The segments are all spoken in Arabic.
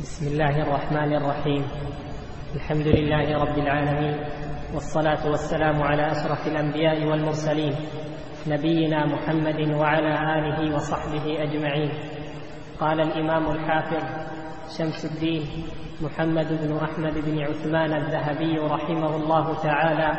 بسم الله الرحمن الرحيم. الحمد لله رب العالمين، والصلاة والسلام على أشرف الأنبياء والمرسلين، نبينا محمد وعلى آله وصحبه أجمعين. قال الإمام الحافظ شمس الدين محمد بن أحمد بن عثمان الذهبي رحمه الله تعالى: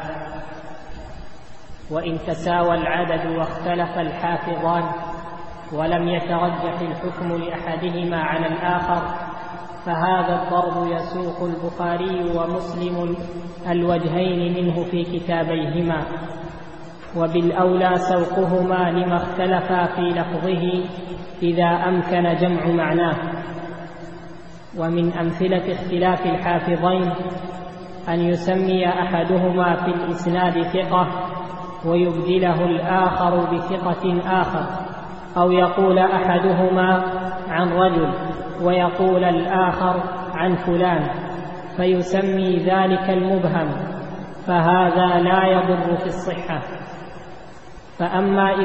وإن تساوى العدد واختلف الحافظان ولم يترجح الحكم لأحدهما على الآخر، فهذا الضرب يسوق البخاري ومسلم الوجهين منه في كتابيهما، وبالأولى سوقهما لما اختلفا في لفظه إذا أمكن جمع معناه. ومن أمثلة اختلاف الحافظين أن يسمي أحدهما في الإسناد ثقة ويبدله الآخر بثقة آخر، أو يقول أحدهما عن رجل ويقول الآخر عن فلان فيسمي ذلك المبهم، فهذا لا يضر في الصحة. فأما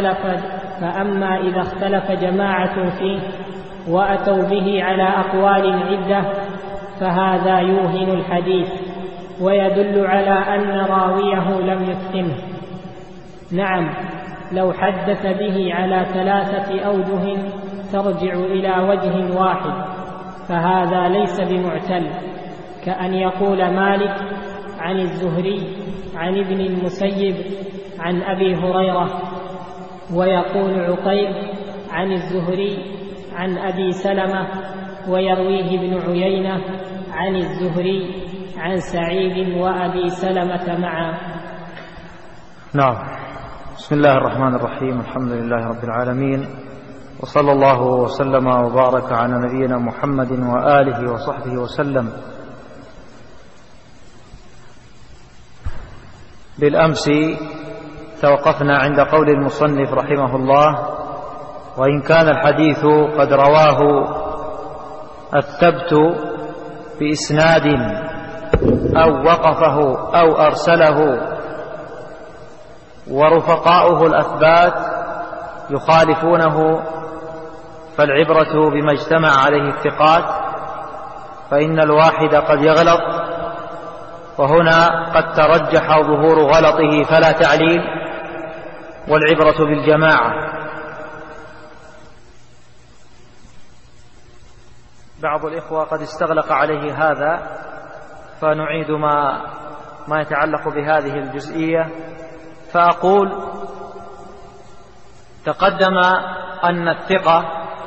إذا اختلف جماعة فيه وأتوا به على أقوال عدة فهذا يوهن الحديث ويدل على أن راويه لم يتقنه. نعم، لو حدث به على 3 أوجه ترجع إلى وجه واحد فهذا ليس بمعتل، كأن يقول مالك عن الزهري عن ابن المسيب عن أبي هريرة، ويقول عقيل عن الزهري عن أبي سلمة، ويرويه ابن عيينة عن الزهري عن سعيد وأبي سلمة معا. نعم. بسم الله الرحمن الرحيم. الحمد لله رب العالمين، وصلى الله وسلم وبارك على نبينا محمد وآله وصحبه وسلم. بالأمس توقفنا عند قول المصنف رحمه الله: وإن كان الحديث قد رواه الثبت بإسناد أو وقفه أو أرسله ورفقاؤه الأثبات يخالفونه، فالعبرة بما اجتمع عليه الثقات، فإن الواحد قد يغلط، وهنا قد ترجح ظهور غلطه فلا تعليل، والعبرة بالجماعة. بعض الإخوة قد استغلق عليه هذا، فنعيد ما يتعلق بهذه الجزئية. فأقول: تقدم أن الثقة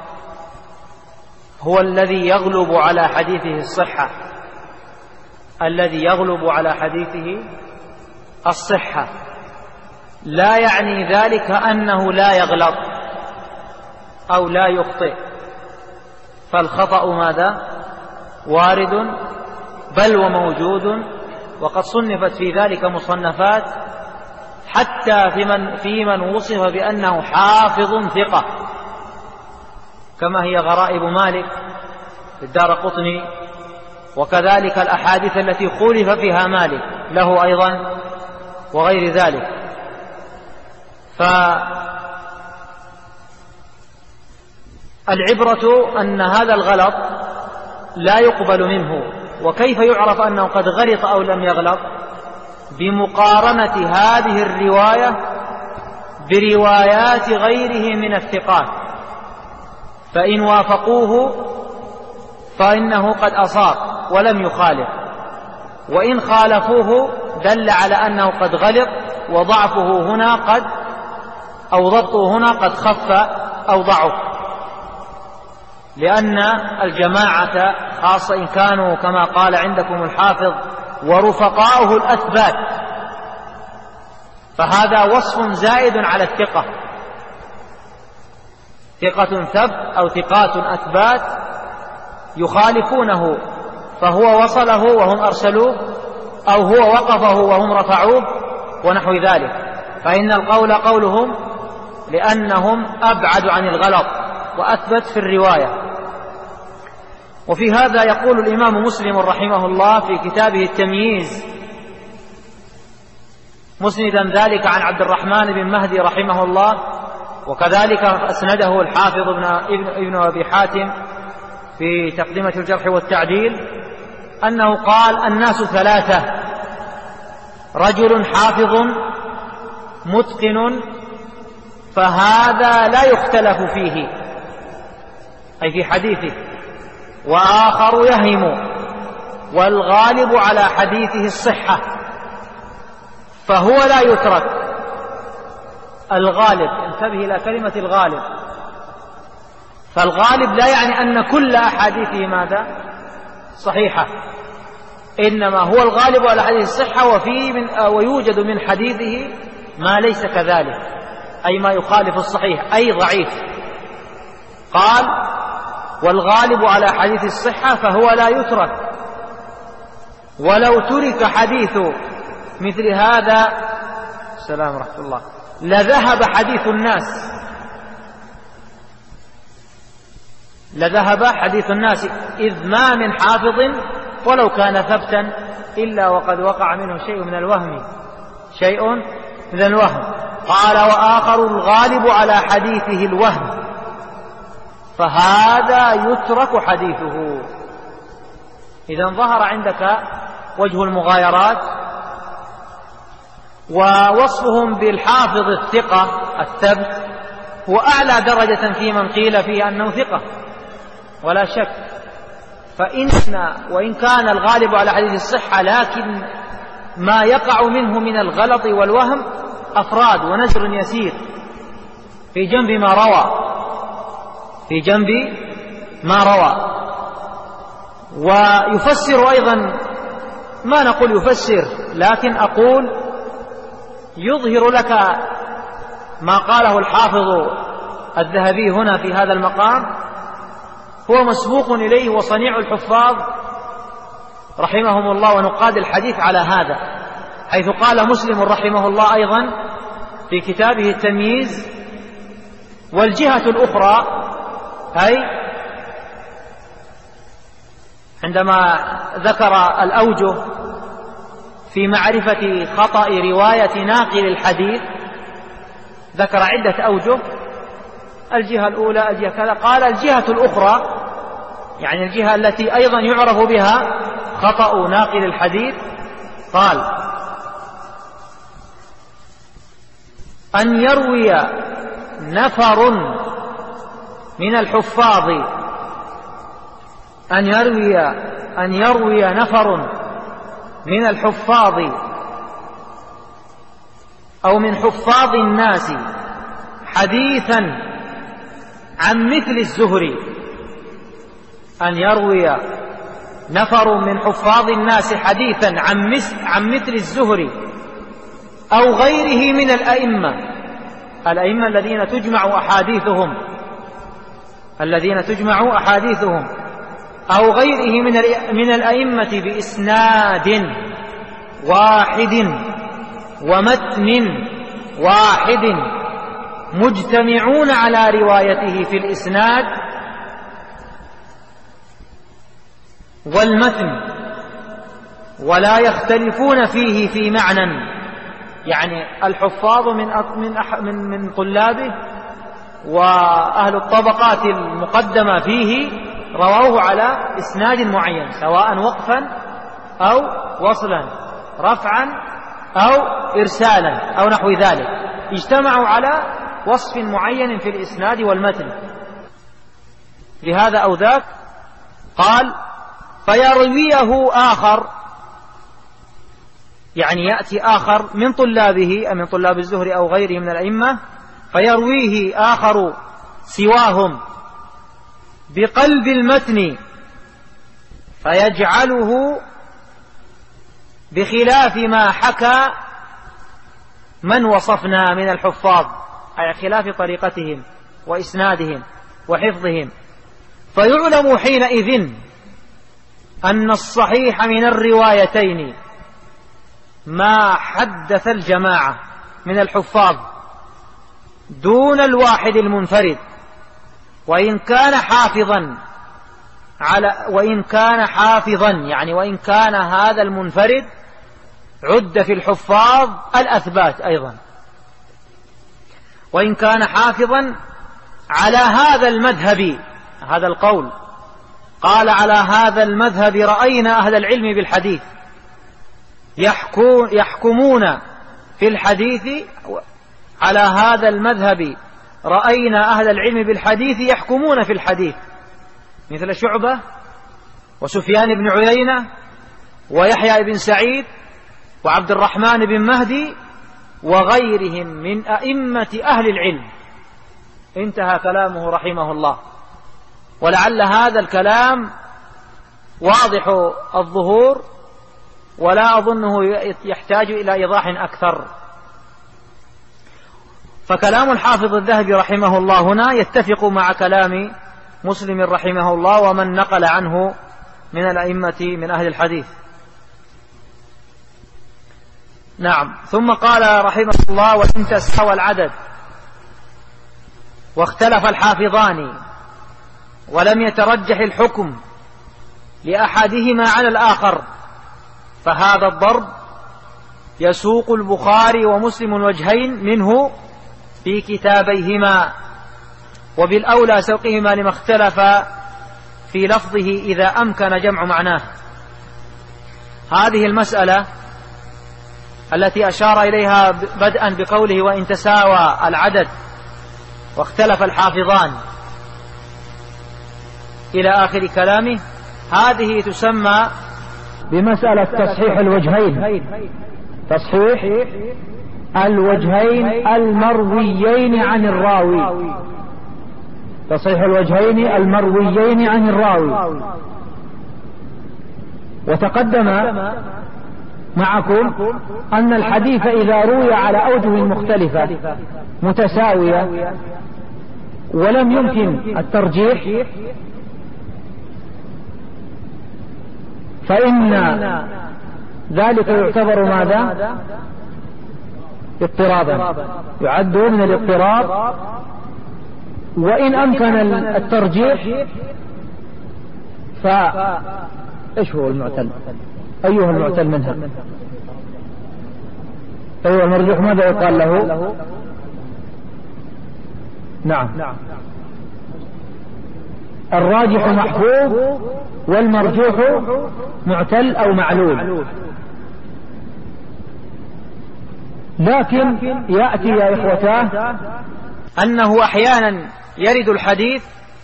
هو الذي يغلب على حديثه الصحة، الذي يغلب على حديثه الصحة، لا يعني ذلك أنه لا يغلط أو لا يخطئ، فالخطأ ماذا؟ وارد بل وموجود، وقد صنفت في ذلك مصنفات حتى في من وصف بأنه حافظ ثقة، كما هي غرائب مالك للدارقطني، وكذلك الأحاديث التي خولف فيها مالك له أيضا وغير ذلك. فالعبرة أن هذا الغلط لا يقبل منه. وكيف يعرف أنه قد غلط أو لم يغلط؟ بمقارنة هذه الرواية بروايات غيره من الثقات، فإن وافقوه فإنه قد أصاب ولم يخالف، وإن خالفوه دل على أنه قد غلط، وضعفه هنا أو ضبطه هنا قد خف أو ضعف، لأن الجماعة خاصة إن كانوا كما قال عندكم الحافظ ورفقاؤه الأثبات، فهذا وصف زائد على الثقة. ثقة ثبت أو ثقات أثبات يخالفونه، فهو وصله وهم أرسلوه، أو هو وقفه وهم رفعوه ونحو ذلك، فإن القول قولهم لأنهم أبعد عن الغلط وأثبت في الرواية. وفي هذا يقول الإمام مسلم رحمه الله في كتابه التمييز مسندا ذلك عن عبد الرحمن بن مهدي رحمه الله، وكذلك أسنده الحافظ ابن أبي حاتم في تقدمة الجرح والتعديل أنه قال: الناس ثلاثة: رجل حافظ متقن فهذا لا يختلف فيه، أي في حديثه، وآخر يهم والغالب على حديثه الصحة فهو لا يترك. الغالب، انتبه إلى كلمة الغالب، فالغالب لا يعني أن كل أحاديثه ماذا؟ صحيحة، إنما هو الغالب على حديث الصحة، ويوجد من حديثه ما ليس كذلك، أي ما يخالف الصحيح، أي ضعيف. قال: والغالب على حديث الصحة فهو لا يترك، ولو ترك حديث مثل هذا السلام ورحمة الله لذهب حديث الناس، لذهب حديث الناس، إذ ما من حافظ ولو كان ثبتا إلا وقد وقع منه شيء من الوهم، شيء من الوهم. قال: وآخر الغالب على حديثه الوهم فهذا يترك حديثه. إذن ظهر عندك وجه المغايرات، ووصفهم بالحافظ الثقة الثبت هو أعلى درجة في من قيل فيه أنه ثقة ولا شك. وإن كان الغالب على حديث الصحة، لكن ما يقع منه من الغلط والوهم أفراد ونزر يسير في جنب ما روى، في جنب ما روى. ويفسر أيضا، ما نقول يفسر، لكن أقول يظهر لك ما قاله الحافظ الذهبي هنا في هذا المقام، هو مسبوق إليه وصنيع الحفاظ رحمهم الله ونقاد الحديث على هذا، حيث قال مسلم رحمه الله أيضا في كتابه التمييز: والجهة الأخرى، أي عندما ذكر الأوجه في معرفة خطأ رواية ناقل الحديث ذكر عدة أوجه، الجهة الأولى، الجهة كذا، قال: الجهة الأخرى يعني الجهة التي أيضا يعرف بها خطأ ناقل الحديث، قال: أن يروي نفر من الحفاظ، أن يروي نفر من الحفاظ أو من حفاظ الناس حديثا عن مثل الزهري، أن يروي نفر من حفاظ الناس حديثا عن مثل الزهري أو غيره من الأئمة الذين تجمع أحاديثهم أو غيره من الأئمة بإسناد واحد ومتن واحد مجتمعون على روايته في الإسناد والمتن ولا يختلفون فيه في معنى، يعني الحفاظ من طلابه وأهل الطبقات المقدمة فيه رووه على إسناد معين، سواء وقفا أو وصلا، رفعا أو إرسالا أو نحو ذلك، اجتمعوا على وصف معين في الإسناد والمتن. لهذا أو ذاك قال: فيرويه آخر، يعني يأتي آخر من طلابه، من طلاب الزهري أو غيره من الأئمة، فيرويه آخر سواهم بقلب المتن فيجعله بخلاف ما حكى من وصفنا من الحفاظ، أي خلاف طريقتهم وإسنادهم وحفظهم، فيعلم حينئذ أن الصحيح من الروايتين ما حدث الجماعة من الحفاظ دون الواحد المنفرد، وإن كان حافظا يعني وإن كان هذا المنفرد عد في الحفاظ الأثبات أيضا، وإن كان حافظا على هذا المذهب، هذا القول قال على هذا المذهب رأينا أهل العلم بالحديث يحكمون في الحديث، على هذا المذهب رأينا أهل العلم بالحديث يحكمون في الحديث، مثل شعبة وسفيان بن عيينة ويحيى بن سعيد وعبد الرحمن بن مهدي وغيرهم من أئمة أهل العلم. انتهى كلامه رحمه الله. ولعل هذا الكلام واضح الظهور، ولا أظنه يحتاج إلى إيضاح أكثر. فكلام الحافظ الذهبي رحمه الله هنا يتفق مع كلام مسلم رحمه الله ومن نقل عنه من الأئمة من أهل الحديث. نعم. ثم قال رحمه الله: وإن تساوى العدد واختلف الحافظان ولم يترجح الحكم لأحدهما على الآخر فهذا الضرب يسوق البخاري ومسلم الوجهين منه في كتابيهما، وبالأولى سوقهما لما اختلف في لفظه إذا أمكن جمع معناه. هذه المسألة التي أشار إليها بدءا بقوله: وإن تساوى العدد واختلف الحافظان إلى آخر كلامه، هذه تسمى بمسألة تصحيح الوجهين، تصحيح الوجهين المرويين عن الراوي، تصحيح الوجهين المرويين عن الراوي. وتقدم معكم أن الحديث إذا روي على أوجه مختلفة متساوية ولم يمكن الترجيح فإن ذلك يعتبر ماذا؟ اضطرابا، يعد من الاضطراب. وإن أمكن الترجيح إيش هو المعتل؟ أيها المعتل منها؟ أيها المرجوح ماذا يقال له؟ نعم، الراجح محفوظ والمرجوح معتل أو معلول. لكن يأتي يا إخوتاه أنه أحيانا يرد الحديث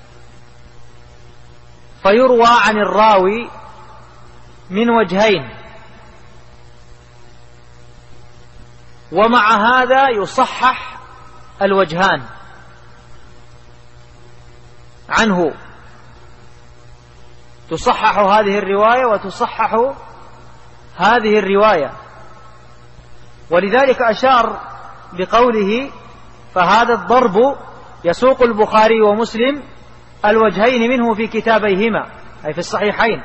فيروى عن الراوي من وجهين، ومع هذا يصحح الوجهان عنه، تصحح هذه الرواية وتصحح هذه الرواية. ولذلك أشار بقوله: فهذا الضرب يسوق البخاري ومسلم الوجهين منه في كتابيهما، أي في الصحيحين.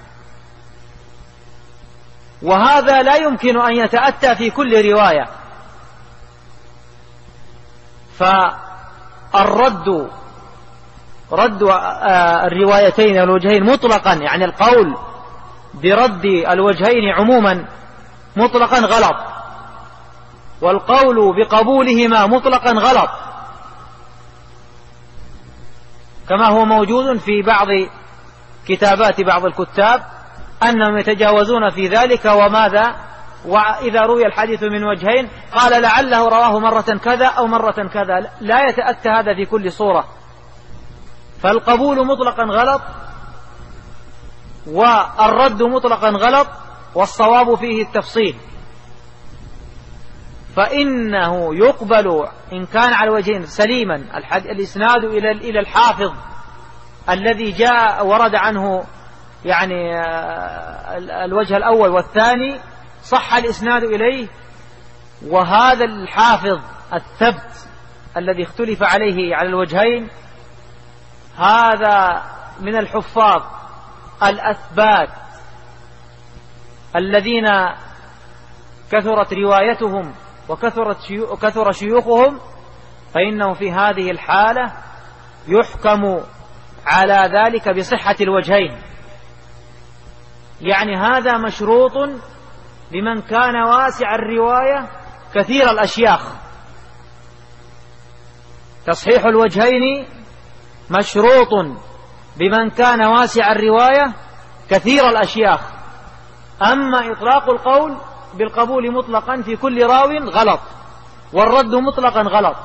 وهذا لا يمكن أن يتأتى في كل رواية، فالرد رد الروايتين الوجهين مطلقا، يعني القول برد الوجهين عموما مطلقا غلط، والقول بقبولهما مطلقا غلط، كما هو موجود في بعض كتابات بعض الكتاب أنهم يتجاوزون في ذلك. وماذا؟ وإذا روي الحديث من وجهين قال لعله رواه مرة كذا أو مرة كذا. لا يتأتى هذا في كل صورة، فالقبول مطلقا غلط والرد مطلقا غلط، والصواب فيه التفصيل. فإنه يقبل إن كان على الوجهين سليما الإسناد إلى الحافظ الذي جاء ورد عنه يعني الوجه الأول والثاني صح الإسناد إليه، وهذا الحافظ الثبت الذي اختلف عليه على الوجهين هذا من الحفاظ الأثبات الذين كثرت روايتهم وكثر شيوخهم، فإنه في هذه الحالة يحكم على ذلك بصحة الوجهين. يعني هذا مشروط لمن كان واسع الرواية كثير الأشياخ. تصحيح الوجهين مشروط بمن كان واسع الرواية كثير الأشياخ. أما إطلاق القول بالقبول مطلقا في كل راو غلط، والرد مطلقا غلط.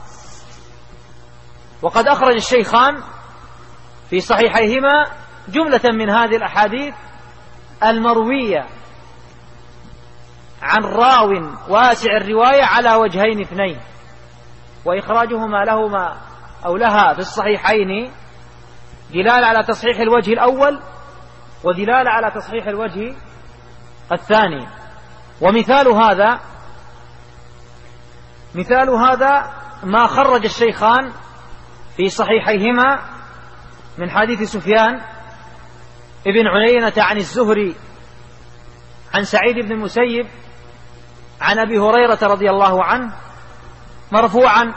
وقد أخرج الشيخان في صحيحيهما جملة من هذه الأحاديث المروية عن راو واسع الرواية على وجهين اثنين، وإخراجهما لهما أو لها في الصحيحين دلالة على تصحيح الوجه الأول ودلالة على تصحيح الوجه الثاني. ومثال هذا ما خرج الشيخان في صحيحيهما من حديث سفيان ابن عيينة عن الزهري عن سعيد بن المسيب عن أبي هريرة رضي الله عنه مرفوعا: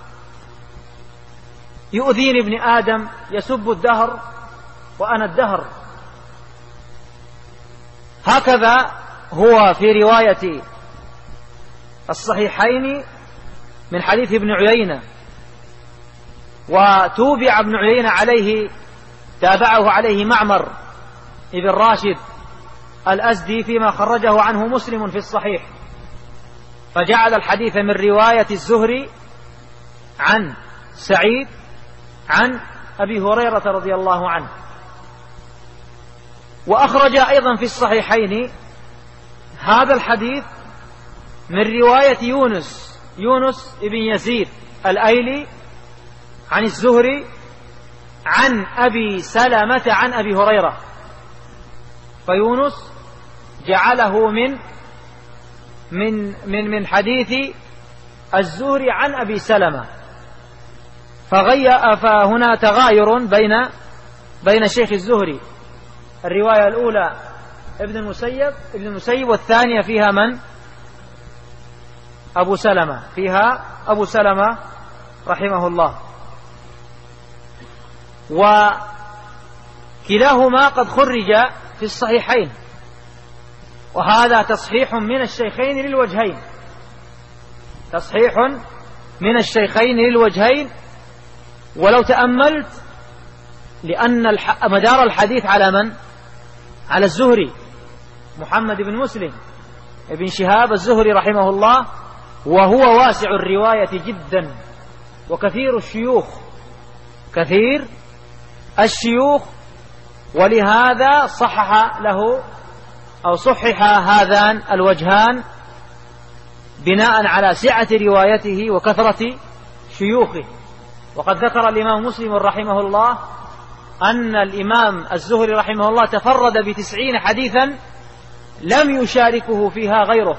يؤذيني ابن آدم يسب الدهر وأنا الدهر. هكذا هو في رواية الصحيحين من حديث ابن عيينة، وتوبع ابن عيينة عليه، تابعه عليه معمر ابن راشد الأزدي فيما خرجه عنه مسلم في الصحيح، فجعل الحديث من رواية الزهري عن سعيد عن أبي هريرة رضي الله عنه. وأخرج أيضا في الصحيحين هذا الحديث من رواية يونس ابن يزيد الأيلي عن الزهري عن أبي سلمة عن أبي هريرة، فيونس جعله من حديث الزهري عن أبي سلمة، فهنا تغاير بين شيخ الزهري. الرواية الأولى ابن المسيب والثانية فيها من؟ أبو سلمة، فيها أبو سلمة رحمه الله. وكلاهما قد خرج في الصحيحين، وهذا تصحيح من الشيخين للوجهين، تصحيح من الشيخين للوجهين. ولو تأملت لأن مدار الحديث على من؟ على الزهري محمد بن مسلم ابن شهاب الزهري رحمه الله، وهو واسع الرواية جدا وكثير الشيوخ، ولهذا صحح له أو صحح هذان الوجهان بناء على سعة روايته وكثرة شيوخه. وقد ذكر الإمام مسلم رحمه الله أن الإمام الزهري رحمه الله تفرد ب90 حديثا لم يشاركه فيها غيره.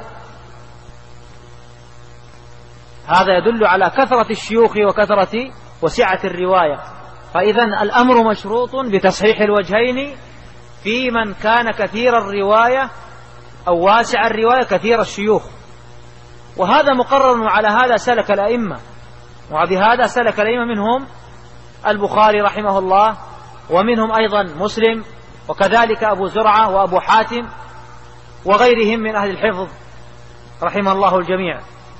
هذا يدل على كثرة الشيوخ وكثرة وسعة الرواية. فإذا الأمر مشروط بتصحيح الوجهين في من كان كثير الرواية أو واسع الرواية كثير الشيوخ، وهذا مقرر. على هذا سلك الأئمة، وبهذا سلك الأئمة منهم البخاري رحمه الله، ومنهم أيضا مسلم، وكذلك أبو زرعة وأبو حاتم وغيرهم من أهل الحفظ رحمه الله الجميع.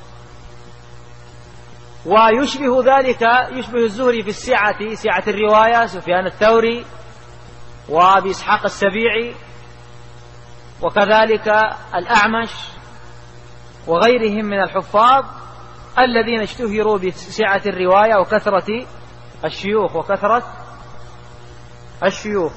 ويشبه ذلك الزهري في سعة الرواية سفيان الثوري وأبي إسحاق السبيعي، وكذلك الأعمش وغيرهم من الحفاظ الذين اشتهروا بسعة الرواية وكثرة الشيوخ.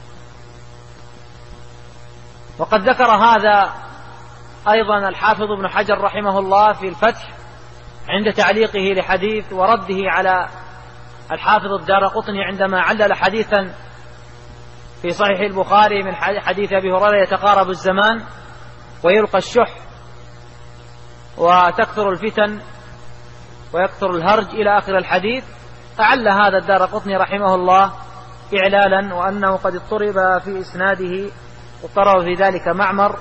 وقد ذكر هذا أيضا الحافظ ابن حجر رحمه الله في الفتح عند تعليقه لحديث ورده على الحافظ الدارقطني عندما علل حديثا في صحيح البخاري من حديث أبي هريرة: يتقارب الزمان ويلقى الشح وتكثر الفتن ويكثر الهرج إلى آخر الحديث. أعل هذا الدارقطني رحمه الله إعلالا، وأنه قد اضطرب في إسناده، اضطرب في ذلك معمر،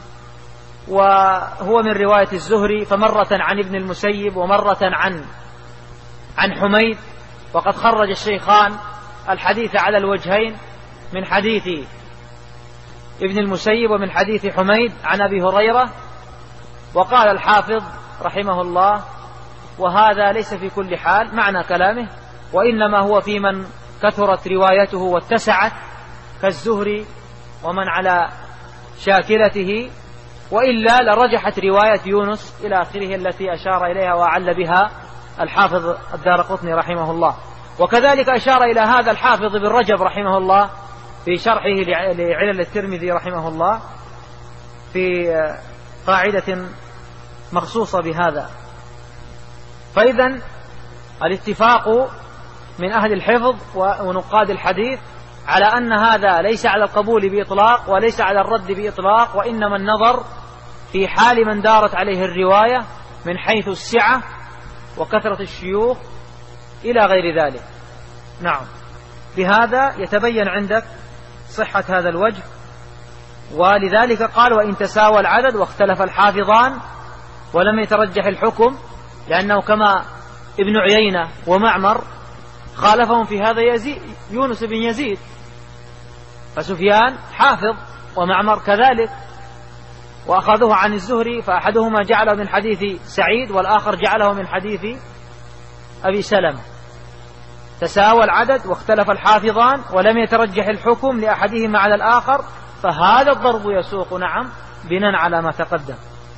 وهو من رواية الزهري، فمرة عن ابن المسيب ومرة عن حميد. وقد خرج الشيخان الحديث على الوجهين من حديث ابن المسيب ومن حديث حميد عن أبي هريرة. وقال الحافظ رحمه الله: وهذا ليس في كل حال معنى كلامه، وإنما هو في من كثرت روايته واتسعت كالزهري ومن على شاكلته، وإلا لرجحت رواية يونس إلى آخره التي أشار إليها وأعل بها الحافظ الدارقطني رحمه الله. وكذلك أشار إلى هذا الحافظ بن رجب رحمه الله في شرحه لعلل الترمذي رحمه الله في قاعدة مخصوصة بهذا. فإذا الاتفاق من أهل الحفظ ونقاد الحديث على أن هذا ليس على القبول بإطلاق وليس على الرد بإطلاق، وإنما النظر في حال من دارت عليه الرواية من حيث السعة وكثرة الشيوخ إلى غير ذلك. نعم، بهذا يتبين عندك صحة هذا الوجه. ولذلك قال: وإن تساوى العدد واختلف الحافظان ولم يترجح الحكم، لأنه كما ابن عيينة ومعمر خالفهم في هذا يونس بن يزيد، فسفيان حافظ ومعمر كذلك، وأخذوه عن الزهري، فأحدهما جعله من حديث سعيد والآخر جعله من حديث أبي سلمة. تساوى العدد واختلف الحافظان ولم يترجح الحكم لأحدهما على الآخر، فهذا الضرب يسوق نعم بناء على ما تقدم.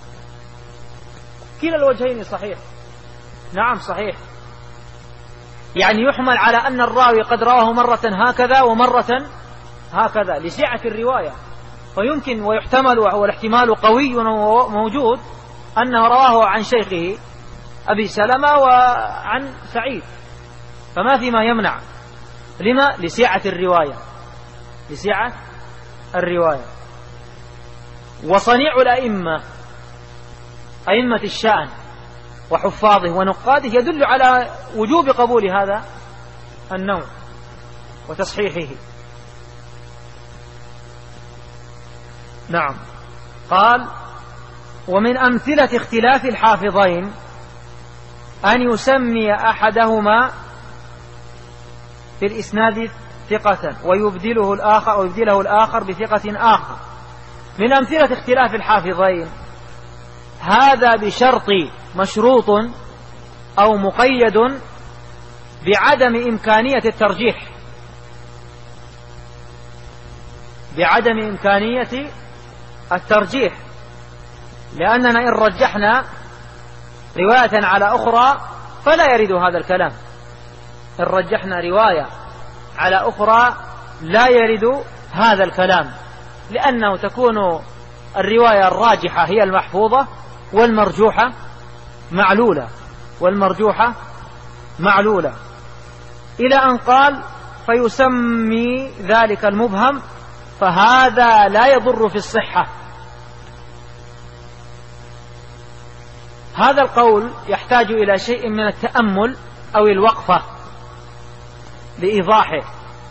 كلا الوجهين صحيح. نعم صحيح، يعني يحمل على أن الراوي قد رواه مرة هكذا ومرة هكذا لسعة الرواية، فيمكن ويحتمل والاحتمال قوي وموجود أنه رواه عن شيخه أبي سلمة وعن سعيد، فما في ما يمنع. لما؟ لسعة الرواية، لسعة الرواية. وصنيع الأئمة، أئمة الشأن وحفاظه ونقاده، يدل على وجوب قبول هذا النوع وتصحيحه. نعم. قال: ومن أمثلة اختلاف الحافظين أن يسمي أحدهما في الإسناد ثقة ويبدله الآخر بثقة آخر. من أمثلة اختلاف الحافظين هذا بشرط مشروط أو مقيد بعدم إمكانية الترجيح، بعدم إمكانية الترجيح، لأننا إن رجحنا رواية على أخرى فلا يرد هذا الكلام. إن رجحنا رواية على أخرى لا يرد هذا الكلام، لأنه تكون الرواية الراجحة هي المحفوظة والمرجوحة معلولة، إلى أن قال: فيسمي ذلك المبهم، فهذا لا يضر في الصحة. هذا القول يحتاج إلى شيء من التأمل أو الوقفة لإيضاحه.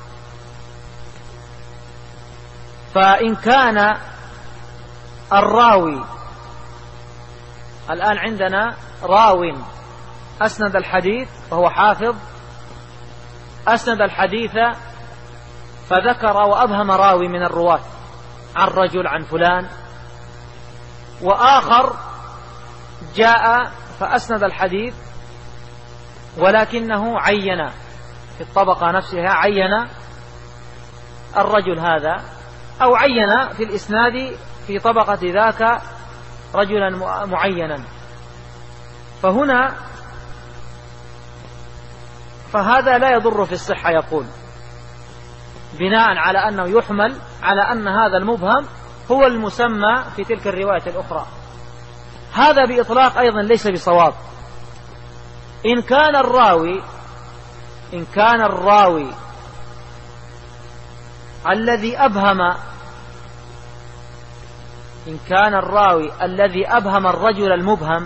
فإن كان الراوي، الآن عندنا راو أسند الحديث وهو حافظ، أسند الحديث فذكر وأبهم راوي من الرواة عن رجل عن فلان، وآخر جاء فأسند الحديث ولكنه عين في الطبقة نفسها، عين الرجل هذا أو عين في الإسناد في طبقة ذاك رجلا معينا، فهذا لا يضر في الصحة، يقول بناء على أنه يحمل على أن هذا المبهم هو المسمى في تلك الرواية الأخرى. هذا بإطلاق أيضا ليس بصواب. إن كان الراوي الذي أبهم الرجل المبهم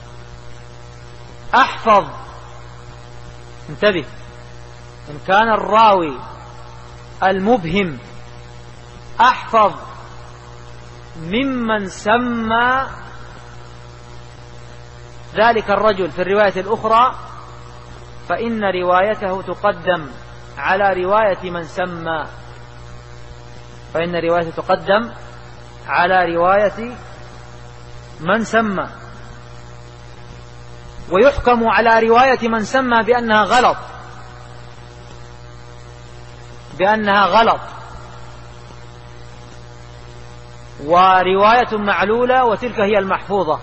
أحفظ، انتبه، إن كان الراوي المبهم أحفظ ممن سمى ذلك الرجل في الرواية الأخرى، فإن روايته تقدم على رواية من سمى، ويحكم على رواية من سمى بأنها غلط، بأنها غلط ورواية معلولة وتلك هي المحفوظة.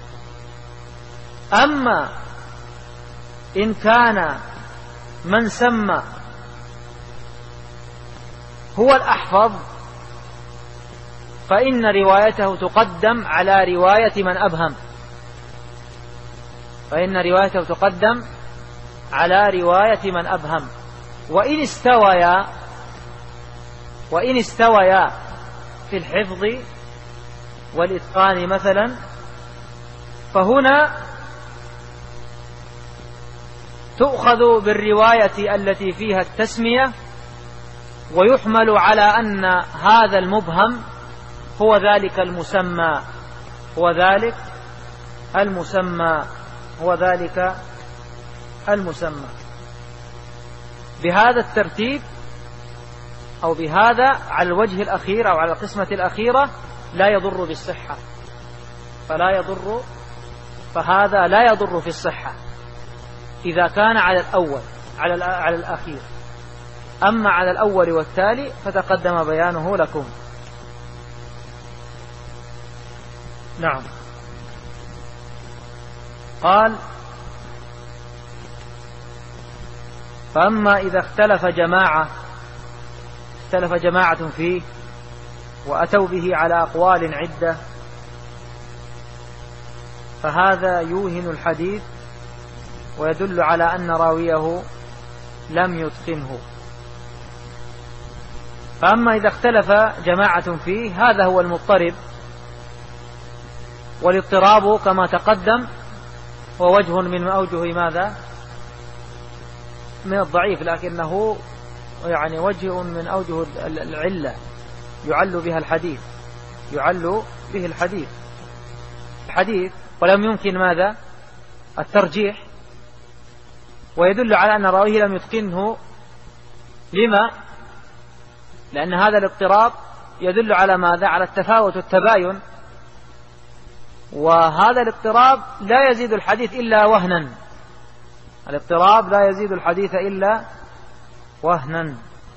أما إن كان من سمى هو الأحفظ فإن روايته تقدم على رواية من أبهم، فإن روايته تقدم على رواية من أبهم. وإن استويا في الحفظ والإتقان مثلا، فهنا تؤخذ بالرواية التي فيها التسمية ويحمل على أن هذا المبهم هو ذلك المسمى، هو ذلك المسمى. بهذا الترتيب أو بهذا على الوجه الأخير أو على القسمة الأخيرة لا يضر بالصحة، فهذا لا يضر في الصحة إذا كان على الأول على الأخير. أما على الأول والتالي فتقدم بيانه لكم. نعم. قال: فأما إذا اختلف جماعة فيه وأتوا به على أقوال عدة فهذا يوهن الحديث ويدل على أن راويه لم يتقنه. فأما إذا اختلف جماعة فيه هذا هو المضطرب، والاضطراب كما تقدم هو وجه من أوجه ماذا؟ من الضعيف، لكنه يعني وجه من أوجه العلة يعل به الحديث ولم يمكن ماذا؟ الترجيح، ويدل على أن راويه لم يتقنه. لما؟ لأن هذا الاضطراب يدل على ماذا؟ على التفاوت والتباين، وهذا الاضطراب لا يزيد الحديث إلا وهنا. الاضطراب لا يزيد الحديث إلا وهنا.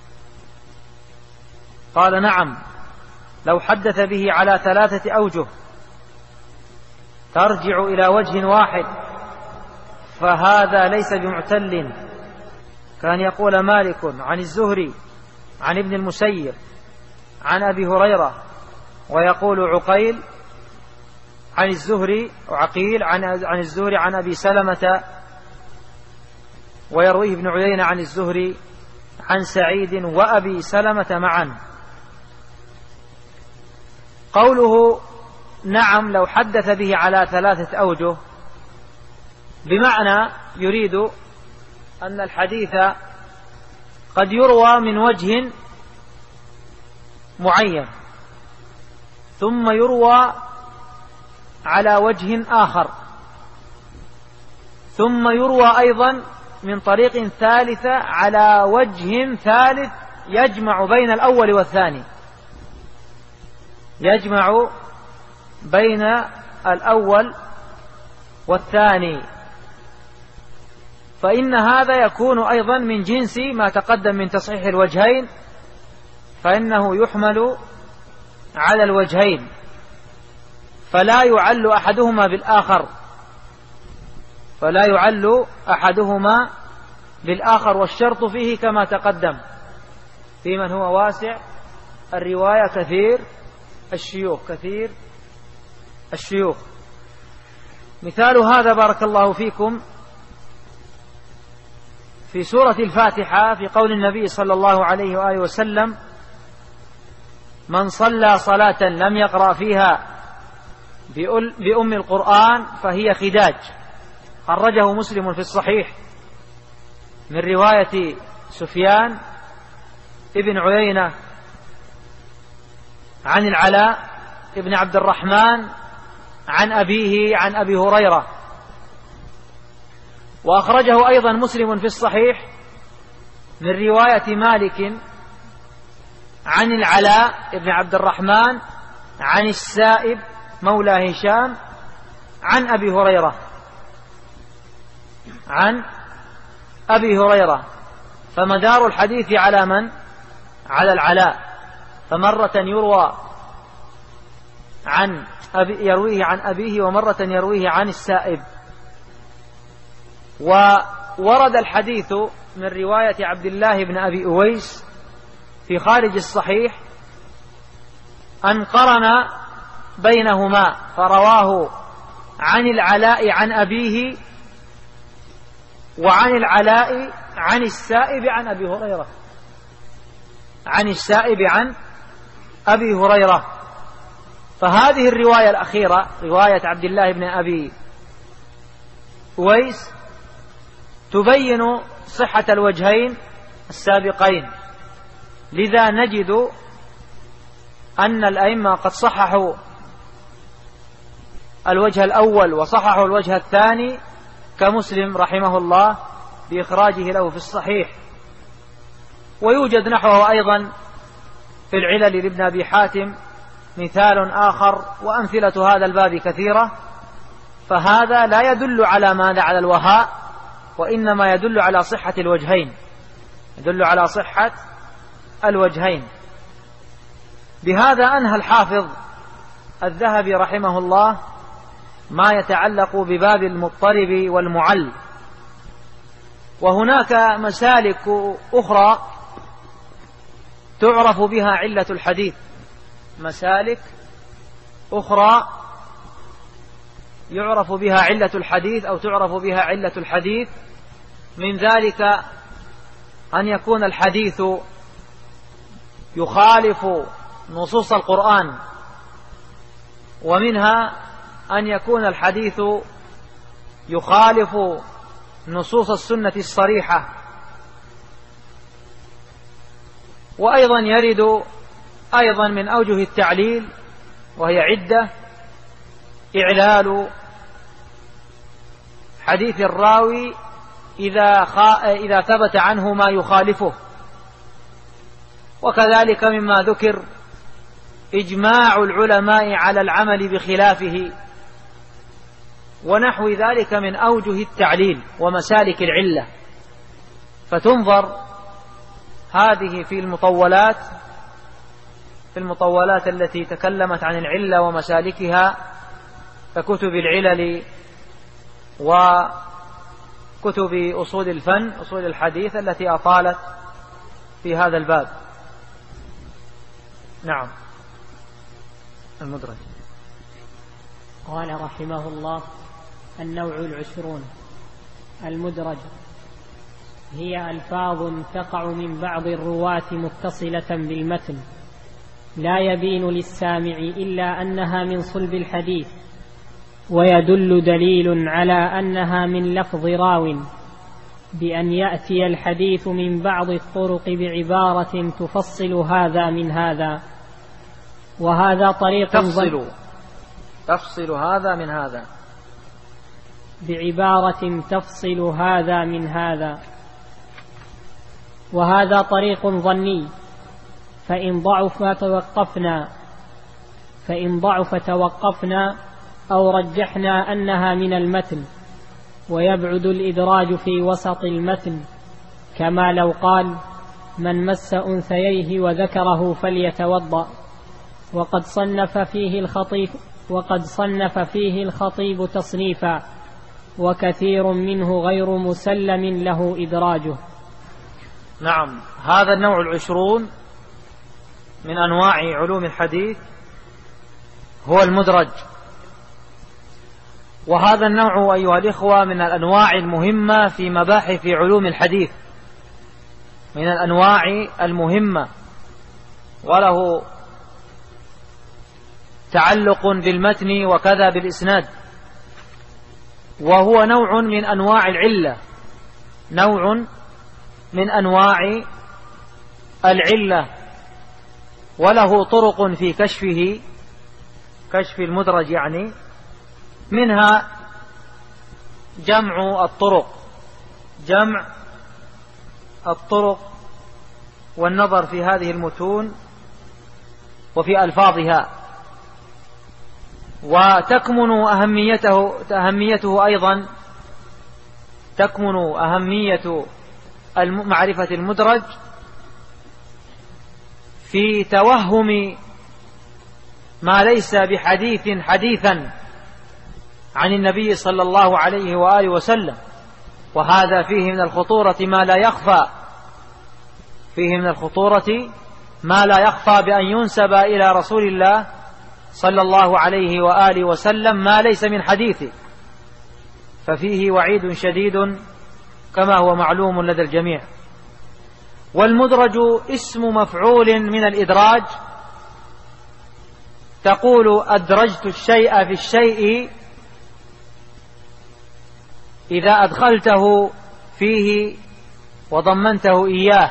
قال: نعم، لو حدث به على 3 أوجه ترجع إلى وجه واحد فهذا ليس بمعتل، كان يقول مالك عن الزهري عن ابن المسيب عن أبي هريرة، ويقول عقيل عن الزهري وعقيل عن الزهري عن أبي سلمة، ويرويه ابن عيينة عن الزهري عن سعيد وأبي سلمة معا. قوله نعم لو حدث به على 3 أوجه بمعنى يريد أن الحديث قد يروى من وجه معين ثم يروى على وجه آخر ثم يروى أيضا من طريق ثالثة على وجه ثالث يجمع بين الأول والثاني، يجمع بين الأول والثاني، فإن هذا يكون أيضا من جنس ما تقدم من تصحيح الوجهين، فإنه يحمل على الوجهين فلا يعل أحدهما بالآخر، والشرط فيه كما تقدم في من هو واسع الرواية كثير الشيوخ. مثال هذا بارك الله فيكم في سورة الفاتحة في قول النبي صلى الله عليه وآله وسلم: من صلى صلاة لم يقرأ فيها بأم القرآن فهي خداج. خرجه مسلم في الصحيح من رواية سفيان ابن عيينة عن العلاء ابن عبد الرحمن عن أبيه عن أبي هريرة. وأخرجه أيضا مسلم في الصحيح من رواية مالك عن العلاء ابن عبد الرحمن عن السائب مولى هشام عن أبي هريرة. فمدار الحديث على من؟ على العلاء، فمرة يرويه عن أبيه ومرة يرويه عن السائب. وورد الحديث من رواية عبد الله بن أبي أويس في خارج الصحيح أن قرن بينهما فرواه عن العلاء عن أبيه وعن العلاء عن السائب عن أبي هريرة، عن السائب عن أبي هريرة. فهذه الرواية الأخيرة رواية عبد الله بن أبي أويس تبين صحة الوجهين السابقين، لذا نجد أن الأئمة قد صححوا الوجه الأول وصححوا الوجه الثاني كمسلم رحمه الله بإخراجه له في الصحيح. ويوجد نحوه أيضا في العلل لابن أبي حاتم مثال آخر، وأمثلة هذا الباب كثيرة. فهذا لا يدل على ماذا؟ على الوهاء، وإنما يدل على صحة الوجهين، يدل على صحة الوجهين. بهذا أنهى الحافظ الذهبي رحمه الله ما يتعلق بباب المضطرب والمعل. وهناك مسالك أخرى تعرف بها علة الحديث، مسالك أخرى يعرف بها علة الحديث أو تعرف بها علة الحديث. من ذلك أن يكون الحديث يخالف نصوص القرآن، ومنها أن يكون الحديث يخالف نصوص السنة الصريحة. وأيضا يرد أيضا من أوجه التعليل وهي عدة إعلال حديث الراوي إذا ثبت عنه ما يخالفه. وكذلك مما ذكر إجماع العلماء على العمل بخلافه ونحو ذلك من أوجه التعليل ومسالك العلة. فتنظر هذه في المطولات التي تكلمت عن العلة ومسالكها ككتب العلل وكتب أصول الفن أصول الحديث التي أطالت في هذا الباب. نعم. المدرج. قال رحمه الله: النوع 20. المدرج هي ألفاظ تقع من بعض الرواة متصلة بالمتن لا يبين للسامع إلا أنها من صلب الحديث، ويدل دليل على أنها من لفظ راو بأن يأتي الحديث من بعض الطرق بعبارة تفصل هذا من هذا، وهذا طريق تفصل هذا من هذا، بعبارة تفصل هذا من هذا، وهذا طريق ظني، فإن ضعف توقفنا أو رجحنا أنها من المتن، ويبعد الإدراج في وسط المتن، كما لو قال: من مس أنثييه وذكره فليتوضأ، وقد صنف فيه الخطيب تصنيفا، وكثير منه غير مسلم له إدراجه. نعم. هذا النوع 20 من أنواع علوم الحديث هو المدرج. وهذا النوع أيها الإخوة من الأنواع المهمة في مباحث علوم الحديث، من الأنواع المهمة، وله تعلق بالمتن وكذا بالإسناد، وهو نوع من أنواع العلة، نوع من أنواع العلة، وله طرق في كشفه، كشف المدرج يعني، منها جمع الطرق والنظر في هذه المتون وفي ألفاظها. وتكمن أهميته أيضا، تكمن أهمية معرفة المدرج في توهم ما ليس بحديث حديثا عن النبي صلى الله عليه وآله وسلم، وهذا فيه من الخطورة ما لا يخفى، فيه من الخطورة ما لا يخفى بأن ينسب إلى رسول الله صلى الله عليه وآله وسلم ما ليس من حديثه، ففيه وعيد شديد كما هو معلوم لدى الجميع. والمدرج اسم مفعول من الإدراج، تقول أدرجت الشيء في الشيء إذا أدخلته فيه وضمنته إياه.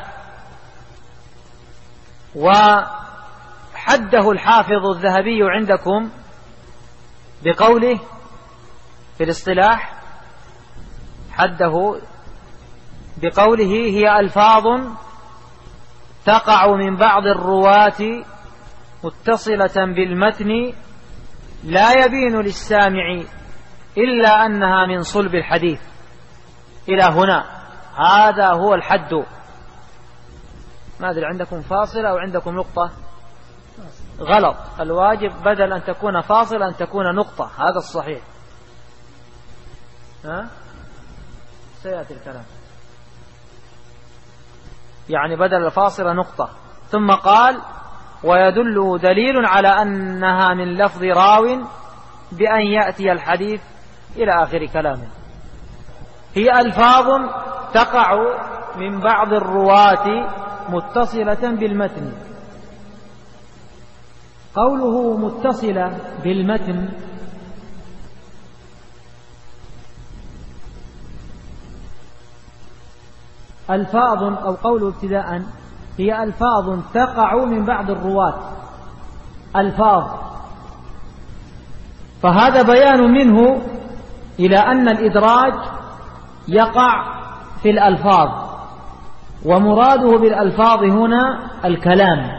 وحده الحافظ الذهبي عندكم بقوله في الاصطلاح، حده بقوله هي ألفاظ تقع من بعض الرواة متصلة بالمتن لا يبين للسامع إلا أنها من صلب الحديث. إلى هنا هذا هو الحد. ما أدري عندكم فاصلة أو عندكم نقطة؟ غلط، الواجب بدل أن تكون فاصلة أن تكون نقطة، هذا الصحيح. سيأتي الكلام، يعني بدل الفاصلة نقطة. ثم قال ويدل دليل على أنها من لفظ راو بأن يأتي الحديث إلى آخر كلامه. هي ألفاظ تقع من بعض الرواة متصلة بالمتن. قوله متصلة بالمتن ألفاظ، أو قوله ابتداء هي ألفاظ تقع من بعض الرواة، ألفاظ، فهذا بيان منه إلى أن الإدراج يقع في الألفاظ، ومراده بالألفاظ هنا الكلام،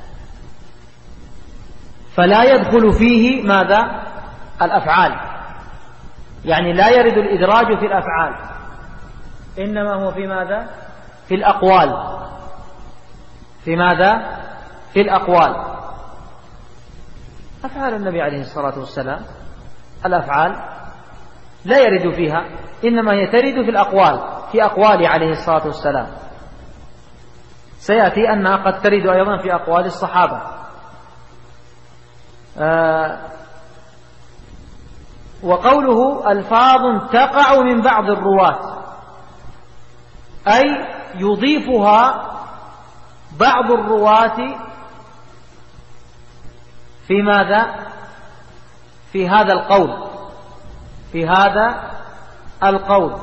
فلا يدخل فيه ماذا؟ الأفعال، يعني لا يرد الإدراج في الأفعال، إنما هو في ماذا؟ في الأقوال. في ماذا؟ في الأقوال. أفعال النبي عليه الصلاة والسلام، الأفعال لا يرد فيها، إنما هي ترد في الأقوال، في أقوال عليه الصلاة والسلام. سيأتي أنها قد ترد أيضا في أقوال الصحابة. وقوله ألفاظ تقع من بعض الرواة، أي يضيفها بعض الرواة في ماذا؟ في هذا القول، في هذا القول.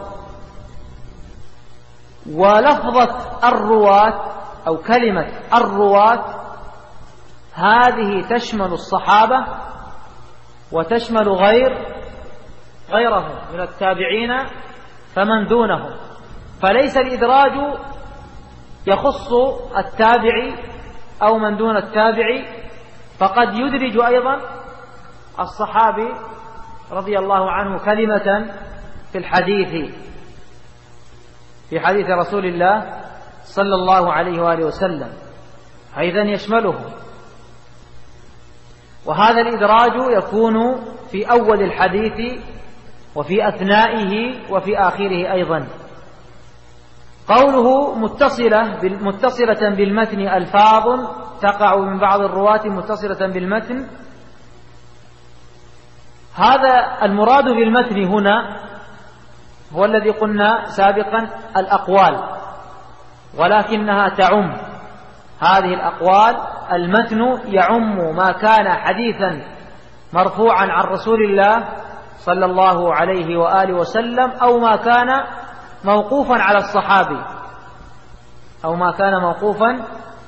ولفظة الرواة أو كلمة الرواة هذه تشمل الصحابة وتشمل غيرهم من التابعين فمن دونهم، فليس الإدراج يخص التابعي أو من دون التابعي، فقد يدرج أيضا الصحابي رضي الله عنه كلمة في الحديث، في حديث رسول الله صلى الله عليه وآله وسلم، أيضا يشمله. وهذا الإدراج يكون في أول الحديث وفي أثنائه وفي آخره أيضا. قوله متصلة بالمتن ألفاظ تقع من بعض الرواة متصلة بالمتن، هذا المراد بالمتن هنا هو الذي قلنا سابقا الأقوال، ولكنها تعم هذه الأقوال. المتن يعم ما كان حديثا مرفوعا عن رسول الله صلى الله عليه وآله وسلم، أو ما كان موقوفا على الصحابي، أو ما كان موقوفا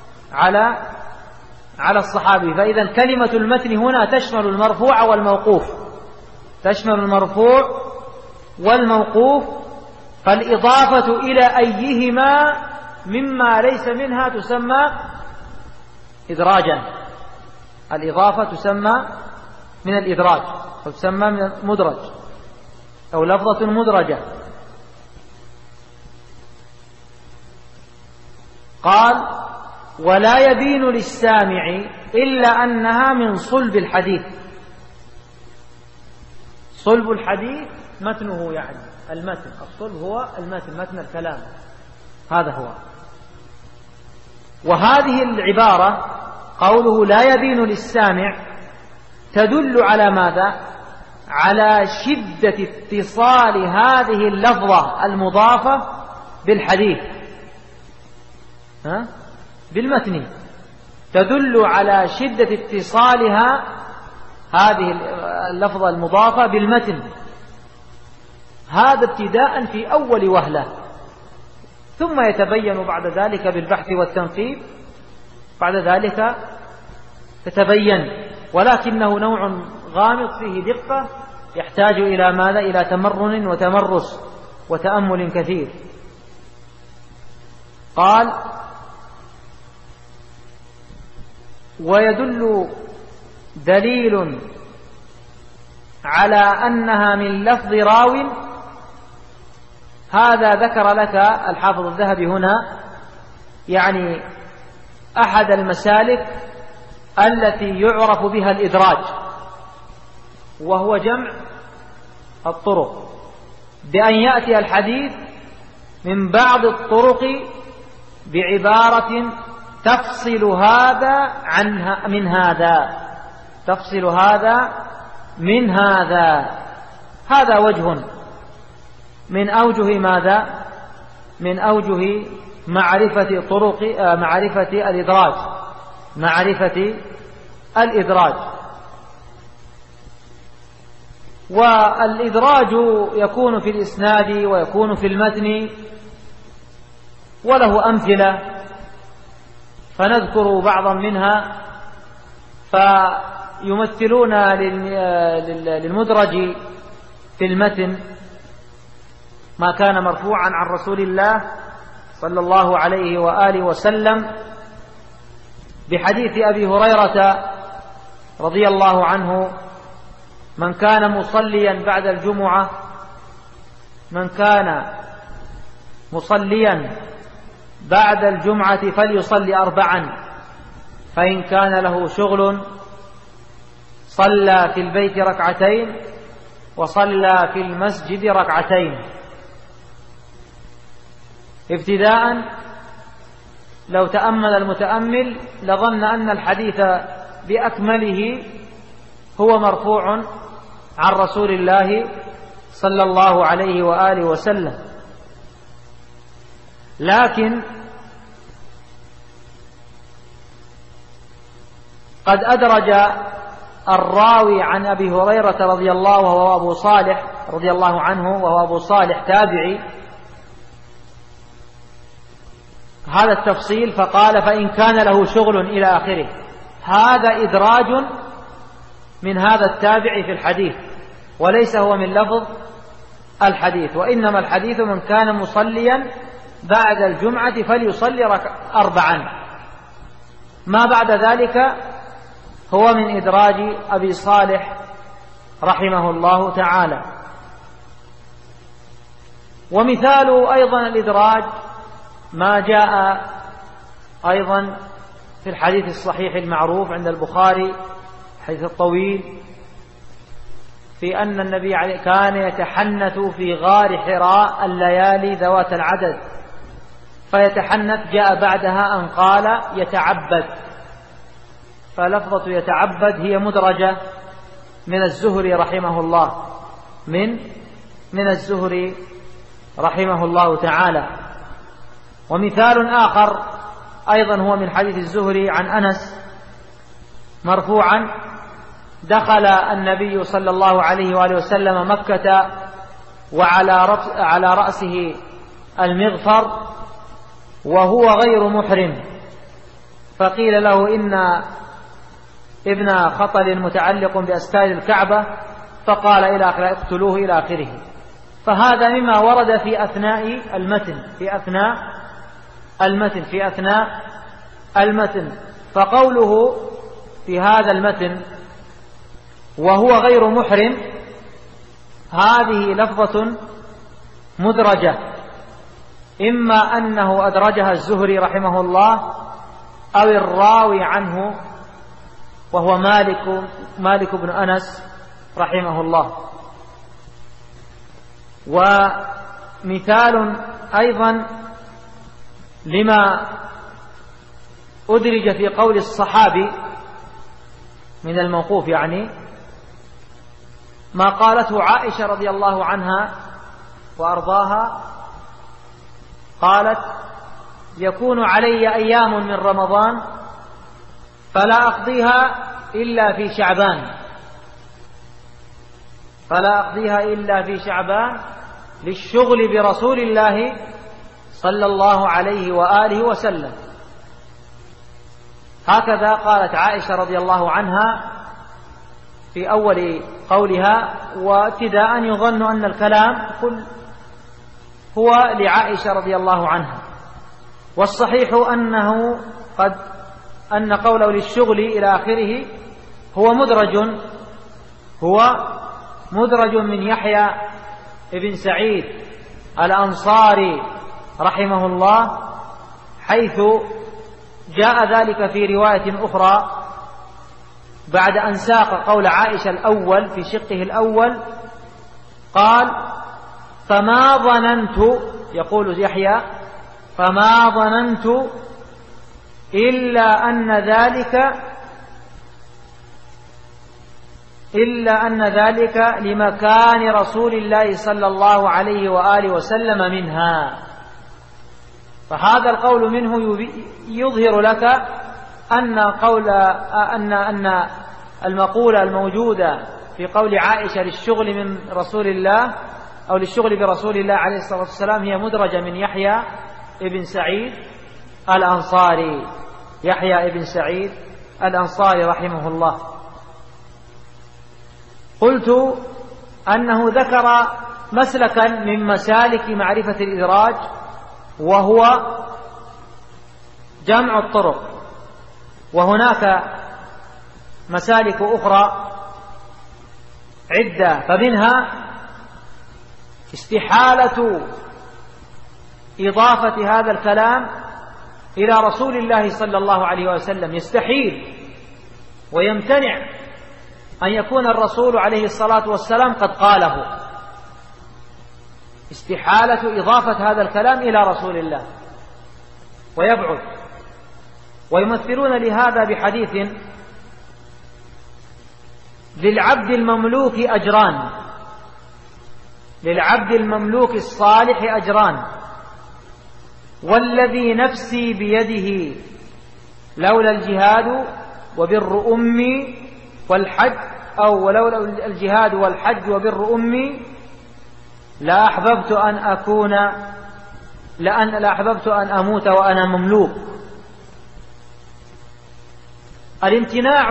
على الصحابي. فإذا كلمة المتن هنا تشمل المرفوع والموقوف، تشمل المرفوع والموقوف، فالإضافة إلى أيهما مما ليس منها تسمى إدراجا. الإضافة تسمى من الإدراج، وتسمى من المدرج أو لفظة مدرجة. قال ولا يبين للسامع إلا أنها من صلب الحديث. صلب الحديث متنه، يعني المتن، الصلب هو المتن، متن الكلام، هذا هو. وهذه العبارة قوله لا يبين للسامع تدل على ماذا؟ على شدة اتصال هذه اللفظة المضافة بالحديث، بالمتن، تدل على شدة اتصالها هذه اللفظة المضافة بالمتن. هذا ابتداء في أول وهلة، ثم يتبين بعد ذلك بالبحث والتنقيب، بعد ذلك تتبين، ولكنه نوع غامض فيه دقة يحتاج إلى ماذا؟ إلى تمرن وتمرس وتأمل كثير. قال: ويدل دليل على أنها من لفظ راو. هذا ذكر لك الحافظ الذهبي هنا يعني أحد المسالك التي يعرف بها الإدراج، وهو جمع الطرق، بأن يأتي الحديث من بعض الطرق بعبارة تفصل هذا من هذا، تفصل هذا من هذا. هذا وجه من أوجه ماذا؟ من أوجه معرفة طرق معرفة الإدراج، معرفة الإدراج. والإدراج يكون في الإسناد ويكون في المتن، وله أمثلة فنذكر بعضا منها. فيمثلون للمدرج في المتن ما كان مرفوعا عن رسول الله صلى الله عليه وآله وسلم بحديث أبي هريرة رضي الله عنه: من كان مصليا بعد الجمعة، من كان مصليا بعد الجمعة فليصلي 4، فإن كان له شغل صلى في البيت 2 وصلى في المسجد 2. ابتداء لو تأمل المتأمل لظن أن الحديث بأكمله هو مرفوع عن رسول الله صلى الله عليه وآله وسلم، لكن قد أدرج الراوي عن أبي هريرة رضي الله وهو أبو صالح رضي الله عنه، وهو أبو صالح تابعي، هذا التفصيل، فقال: فإن كان له شغل إلى آخره. هذا إدراج من هذا التابع في الحديث، وليس هو من لفظ الحديث، وإنما الحديث من كان مصليا بعد الجمعة فليصلي 4. ما بعد ذلك هو من إدراج أبي صالح رحمه الله تعالى. ومثال أيضا الإدراج ما جاء أيضا في الحديث الصحيح المعروف عند البخاري، الحديث الطويل، في أن النبي كان يتحنث في غار حراء الليالي ذوات العدد، فيتحنث جاء بعدها أن قال يتعبد، فلفظة يتعبد هي مدرجة من الزهري رحمه الله، من الزهري رحمه الله تعالى. ومثال آخر أيضا هو من حديث الزهري عن أنس مرفوعا: دخل النبي صلى الله عليه وآله وسلم مكة وعلى رأسه المغفر وهو غير محرم، فقيل له: إن ابن خطل متعلق بأستار الكعبة، فقال إلى آخره: اقتلوه إلى آخره. فهذا مما ورد في أثناء المتن، في أثناء المتن. فقوله في هذا المتن وهو غير محرم، هذه لفظة مدرجة، إما أنه أدرجها الزهري رحمه الله أو الراوي عنه وهو مالك بن أنس رحمه الله. ومثال أيضا لما أدرج في قول الصحابي من الموقوف، يعني ما قالته عائشة رضي الله عنها وأرضاها، قالت: يكون علي أيام من رمضان فلا أقضيها إلا في شعبان للشغل برسول الله صلى الله عليه وآله وسلم. هكذا قالت عائشة رضي الله عنها في أول قولها، وابتداء يظن أن الكلام كل هو لعائشة رضي الله عنها، والصحيح أن قوله للشغل إلى آخره هو مدرج من يحيى ابن سعيد الأنصاري رحمه الله، حيث جاء ذلك في رواية أخرى بعد أن ساق قول عائشة الأول في شقه الأول، قال: فما ظننت، يقول يحيى، فما ظننت إلا أن ذلك لمكان رسول الله صلى الله عليه وآله وسلم منها. فهذا القول منه يظهر لك أن المقولة الموجودة في قول عائشة للشغل من رسول الله أو للشغل برسول الله عليه الصلاة والسلام هي مدرجة من يحيى ابن سعيد الأنصاري، يحيى ابن سعيد الأنصاري رحمه الله. قلت أنه ذكر مسلكا من مسالك معرفة الإدراج، وهو جمع الطرق، وهناك مسالك أخرى عدة، فمنها استحالة إضافة هذا الكلام إلى رسول الله صلى الله عليه وسلم. يستحيل ويمتنع أن يكون الرسول عليه الصلاة والسلام قد قاله، استحالة إضافة هذا الكلام إلى رسول الله، ويبعد. ويمثلون لهذا بحديث: للعبد المملوك أجران، للعبد المملوك الصالح أجران، والذي نفسي بيده لولا الجهاد وبر أمي والحج، أو ولولا الجهاد والحج وبر أمي لأحببت أن أموت وأنا مملوك. الامتناع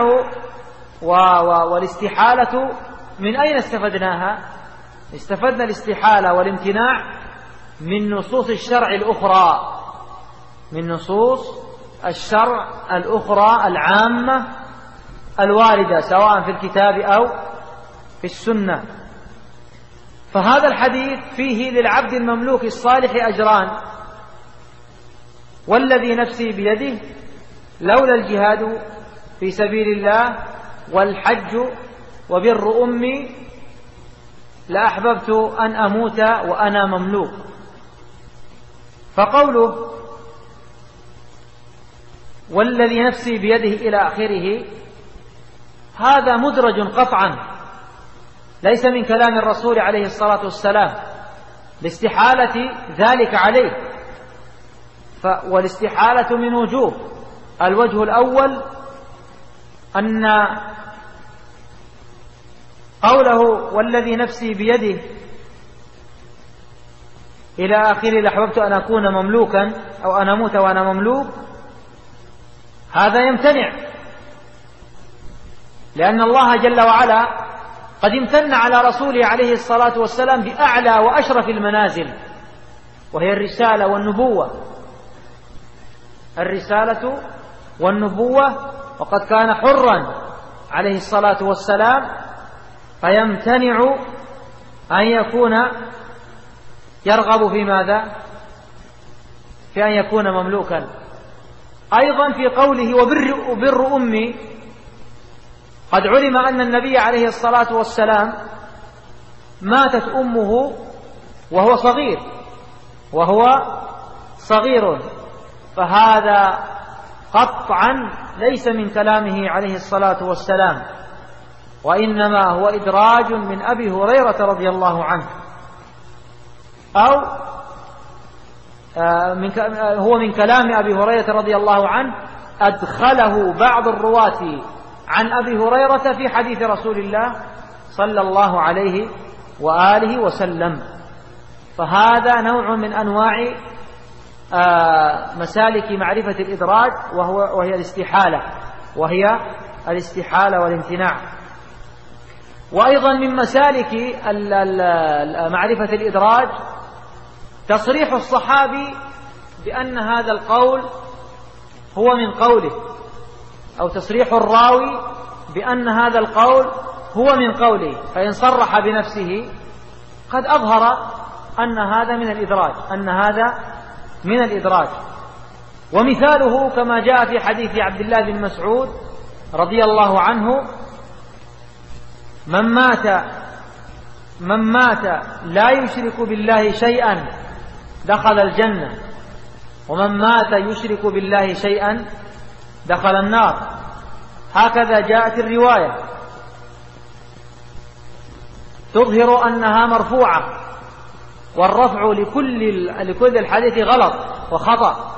والاستحالة من أين استفدناها؟ استفدنا الاستحالة والامتناع من نصوص الشرع الأخرى، من نصوص الشرع الأخرى العامة الواردة سواء في الكتاب أو في السنة. فهذا الحديث فيه للعبد المملوك الصالح أجران، والذي نفسي بيده لولا الجهاد في سبيل الله والحج وبر أمي لأحببت أن أموت وأنا مملوك. فقوله والذي نفسي بيده إلى آخره هذا مدرج قطعا، ليس من كلام الرسول عليه الصلاة والسلام، لاستحالة ذلك عليه. والاستحالة من وجوه: الوجه الأول أن قوله والذي نفسي بيده إلى آخره لأحببت أن أكون مملوكا أو أن أموت وأنا مملوك، هذا يمتنع، لأن الله جل وعلا قد امتن على رسوله عليه الصلاة والسلام بأعلى وأشرف المنازل، وهي الرسالة والنبوة، الرسالة والنبوة، وقد كان حرا عليه الصلاة والسلام، فيمتنع أن يكون يرغب في ماذا؟ في أن يكون مملوكا. أيضا في قوله وبر أمي، قد علم أن النبي عليه الصلاة والسلام ماتت أمه وهو صغير، فهذا قطعا ليس من كلامه عليه الصلاة والسلام، وإنما هو إدراج من أبي هريرة رضي الله عنه، أو هو من كلام أبي هريرة رضي الله عنه أدخله بعض الرواة عن أبي هريرة في حديث رسول الله صلى الله عليه وآله وسلم. فهذا نوع من أنواع مسالك معرفة الإدراج، وهي الاستحالة والامتناع. وأيضا من مسالك معرفة الإدراج تصريح الصحابي بأن هذا القول هو من قوله، أو تصريح الراوي بأن هذا القول هو من قوله، فإن صرح بنفسه قد أظهر أن هذا من الإدراج. ومثاله كما جاء في حديث عبد الله بن مسعود رضي الله عنه: من مات لا يشرك بالله شيئا دخل الجنة، ومن مات يشرك بالله شيئا دخل النار. هكذا جاءت الرواية تظهر أنها مرفوعة، والرفع لكل الحديث غلط وخطأ،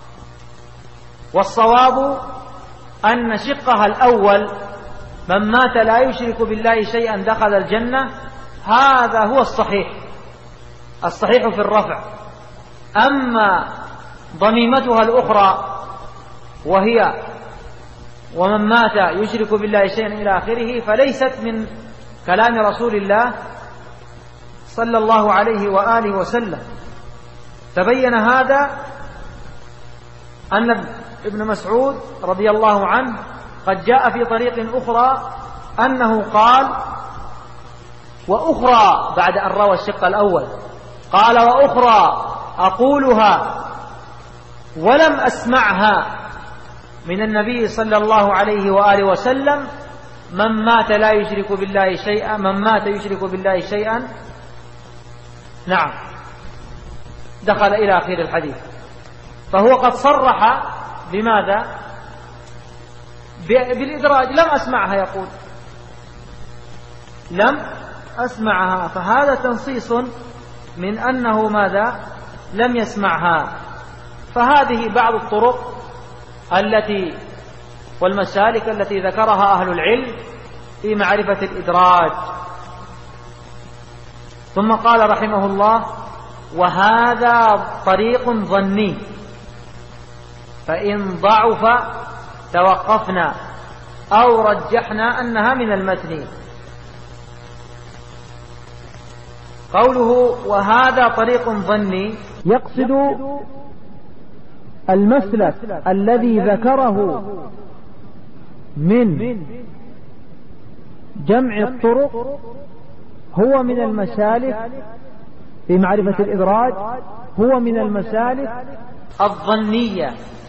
والصواب أن شقها الأول من مات لا يشرك بالله شيئا دخل الجنة هذا هو الصحيح في الرفع. أما ضميمتها الأخرى وهي ومن مات يشرك بالله شيئا إلى آخره فليست من كلام رسول الله صلى الله عليه وآله وسلم. تبين هذا أن ابن مسعود رضي الله عنه قد جاء في طريق أخرى أنه قال: وأخرى، بعد أن روى الشق الأول قال: وأخرى أقولها ولم أسمعها من النبي صلى الله عليه وآله وسلم: من مات لا يشرك بالله شيئا، من مات يشرك بالله شيئا نعم دخل إلى آخر الحديث. فهو قد صرح بماذا؟ بالإدراج. لم أسمعها، يقول لم أسمعها، فهذا تنصيص من أنه ماذا؟ لم يسمعها. فهذه بعض الطرق والمسالك التي ذكرها أهل العلم في معرفة الإدراج. ثم قال رحمه الله: وهذا طريق ظني، فإن ضعف توقفنا أو رجحنا أنها من المتن. قوله وهذا طريق ظني يقصد المسلك الذي ذكره من جمع الطرق هو من المسالك في معرفة الإدراج، هو من المسالك الظنية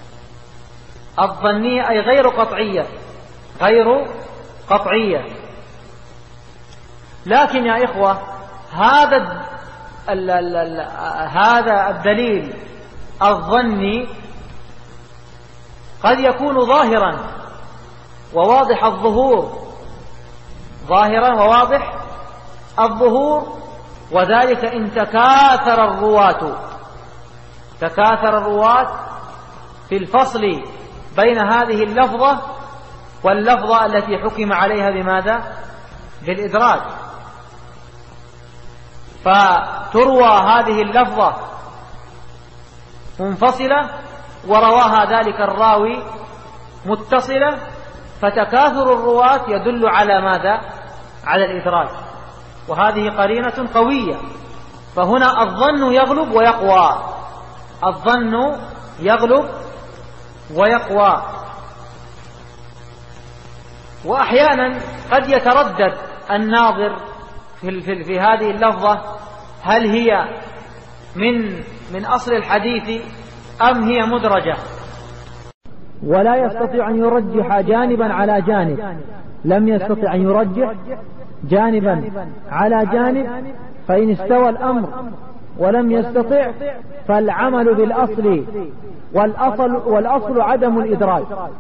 أي غير قطعية. لكن يا إخوة هذا الدليل الظني قد يكون ظاهرا وواضح الظهور، وذلك إن تكاثر الرواة في الفصل بين هذه اللفظة واللفظة التي حكم عليها بماذا؟ بالإدراج. فتروى هذه اللفظة منفصلة ورواها ذلك الراوي متصلة، فتكاثر الرواة يدل على ماذا؟ على الإدراج، وهذه قرينة قوية. فهنا الظن يغلب ويقوى. وأحيانا قد يتردد الناظر في هذه اللفظة هل هي من أصل الحديث أم هي مدرجة. ولا يستطيع أن يرجح جانبا على جانب، لم يستطع أن يرجح جانبا على جانب، فإن استوى الأمر ولم يستطع فالعمل بالأصل، والأصل عدم الإدراج.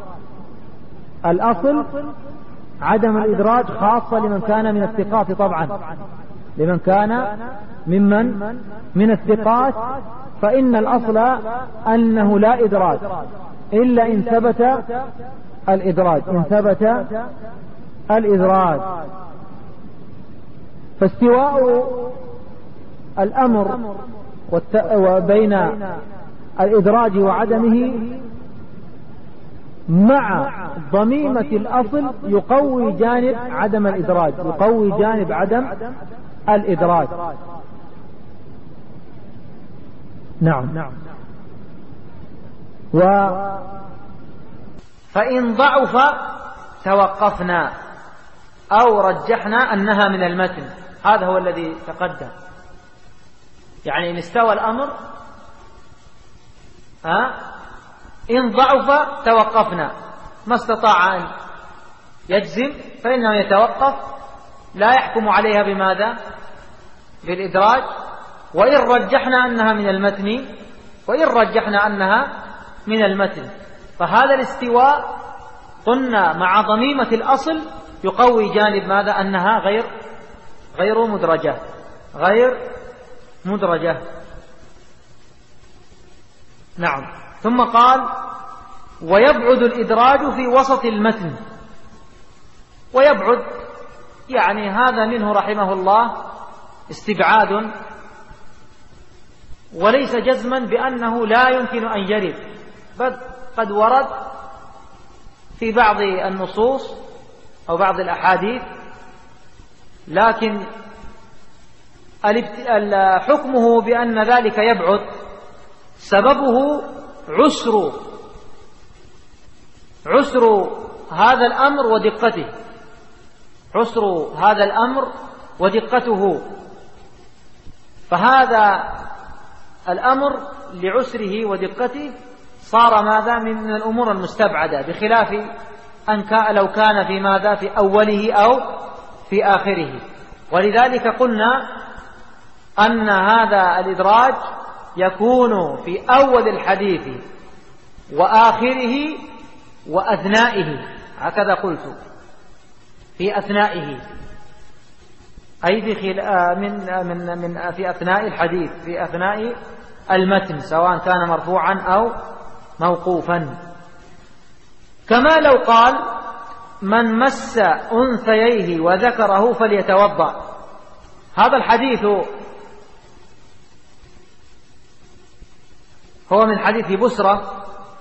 الأصل عدم الإدراج، خاصة لمن كان من الثقات طبعا، لمن كان من الثقات، فإن الأصل أنه لا إدراج إلا إن ثبت الإدراج، إن ثبت الإدراج. فاستواء الأمر بين الإدراج وعدمه مع ضميمة الأصل يقوي جانب عدم الإدراج، يقوي جانب عدم الإدراج. نعم. فإن ضعف توقفنا أو رجحنا أنها من المتن، هذا هو الذي تقدم. يعني إن استوى الأمر إن ضعف توقفنا، ما استطاع أن يجزم فإنه يتوقف، لا يحكم عليها بماذا؟ بالإدراج. وإن رجحنا أنها من المتن، وإن رجحنا أنها من المتن، فهذا الاستواء قلنا مع ضميمة الأصل يقوي جانب ماذا؟ أنها غير مدرجة، غير مدرجة. نعم. ثم قال: ويبعد الإدراج في وسط المتن. ويبعد يعني هذا منه رحمه الله استبعاد، وليس جزما بأنه لا يمكن أن يرد، بل قد ورد في بعض النصوص أو بعض الأحاديث، لكن حكمه بأن ذلك يبعد سببه عسر هذا الأمر ودقته، عسر هذا الأمر ودقته. فهذا الأمر لعسره ودقته صار ماذا؟ من الأمور المستبعدة، بخلاف أن لو كان في ماذا؟ في أوله أو في آخره. ولذلك قلنا أن هذا الإدراج يكون في أول الحديث وآخره وأثنائه، هكذا قلت، في أثنائه، أي في أثناء الحديث، في أثناء المتن، سواء كان مرفوعا أو موقوفا. كما لو قال: من مس أنثييه وذكره فليتوضأ. هذا الحديث هو من حديث بسرة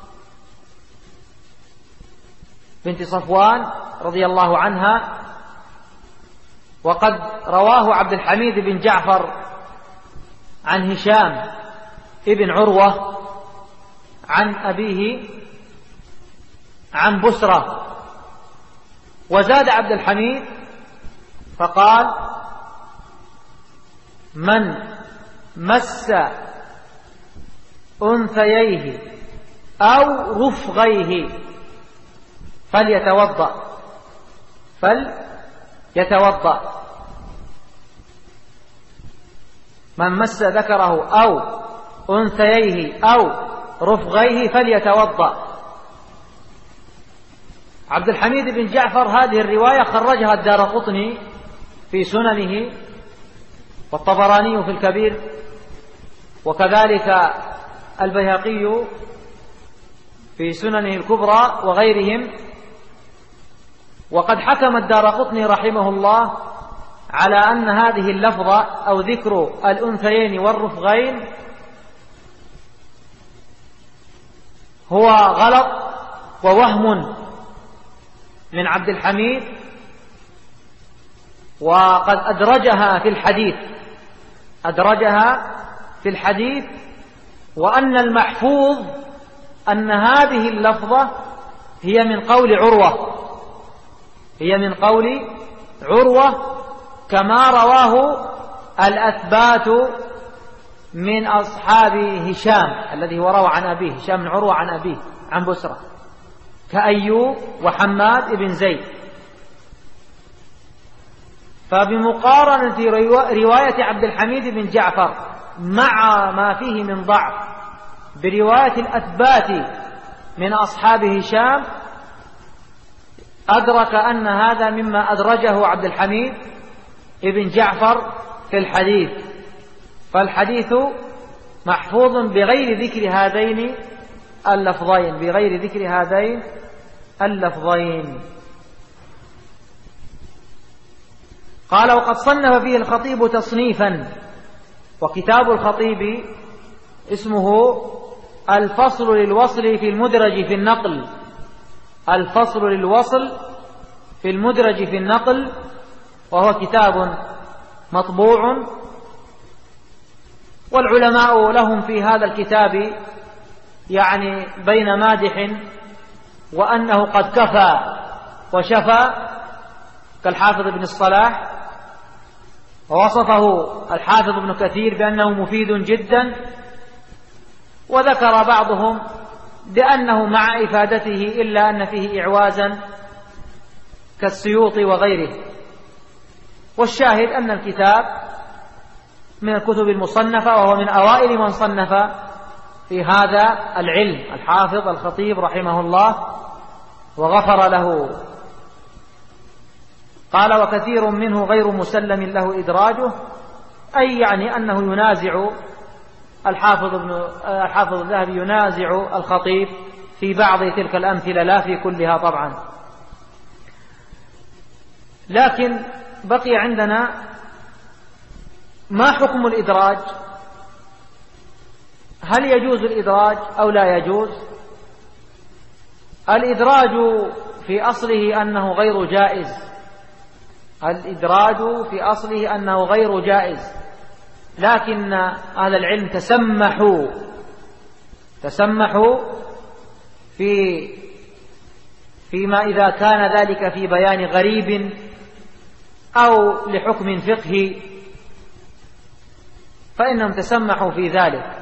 بنت صفوان رضي الله عنها، وقد رواه عبد الحميد بن جعفر عن هشام ابن عروة عن أبيه عن بسرة. وزاد عبد الحميد فقال: من مس أنثييه أو رفغيه فليتوضأ. من مس ذكره أو أنثييه أو رفغيه فليتوضأ. عبد الحميد بن جعفر هذه الرواية خرجها الدارقطني في سننه، والطبراني في الكبير، وكذلك البيهقي في سننه الكبرى وغيرهم. وقد حكم الدارقطني رحمه الله على أن هذه اللفظة أو ذكر الأنثيين والرفغين هو غلط ووهم من عبد الحميد، وقد أدرجها في الحديث، وأن المحفوظ أن هذه اللفظة هي من قول عروة كما رواه الأثبات من أصحاب هشام الذي هو روى عن أبيه، هشام بن عروة عن أبيه عن بسرة. كأيوب وحماد بن زيد. فبمقارنة رواية عبد الحميد بن جعفر مع ما فيه من ضعف برواية الأثبات من أصحاب هشام، أدرك أن هذا مما أدرجه عبد الحميد بن جعفر في الحديث، فالحديث محفوظ بغير ذكر هذين اللفظين. قال: وقد صنف فيه الخطيب تصنيفا. وكتاب الخطيب اسمه الفصل للوصل في المدرج في النقل، الفصل للوصل في المدرج في النقل، وهو كتاب مطبوع. والعلماء لهم في هذا الكتاب يعني بين مادح وأنه قد كفى وشفى، كالحافظ ابن الصلاح، ووصفه الحافظ ابن كثير بأنه مفيد جدا، وذكر بعضهم بأنه مع إفادته إلا أن فيه إعوازا كالسيوطي وغيره. والشاهد أن الكتاب من الكتب المصنفة، وهو من أوائل من صنف في هذا العلم الحافظ الخطيب رحمه الله وغفر له. قال: وكثير منه غير مسلم له إدراجه، أي يعني أنه ينازع الحافظ الذهبي ينازع الخطيب في بعض تلك الأمثلة، لا في كلها طبعا. لكن بقي عندنا ما حكم الإدراج؟ هل يجوز الإدراج أو لا يجوز؟ الإدراج في أصله أنه غير جائز، الإدراج في أصله أنه غير جائز، لكن أهل العلم تسمحوا فيما إذا كان ذلك في بيان غريب أو لحكم فقهي، فإنهم تسمحوا في ذلك.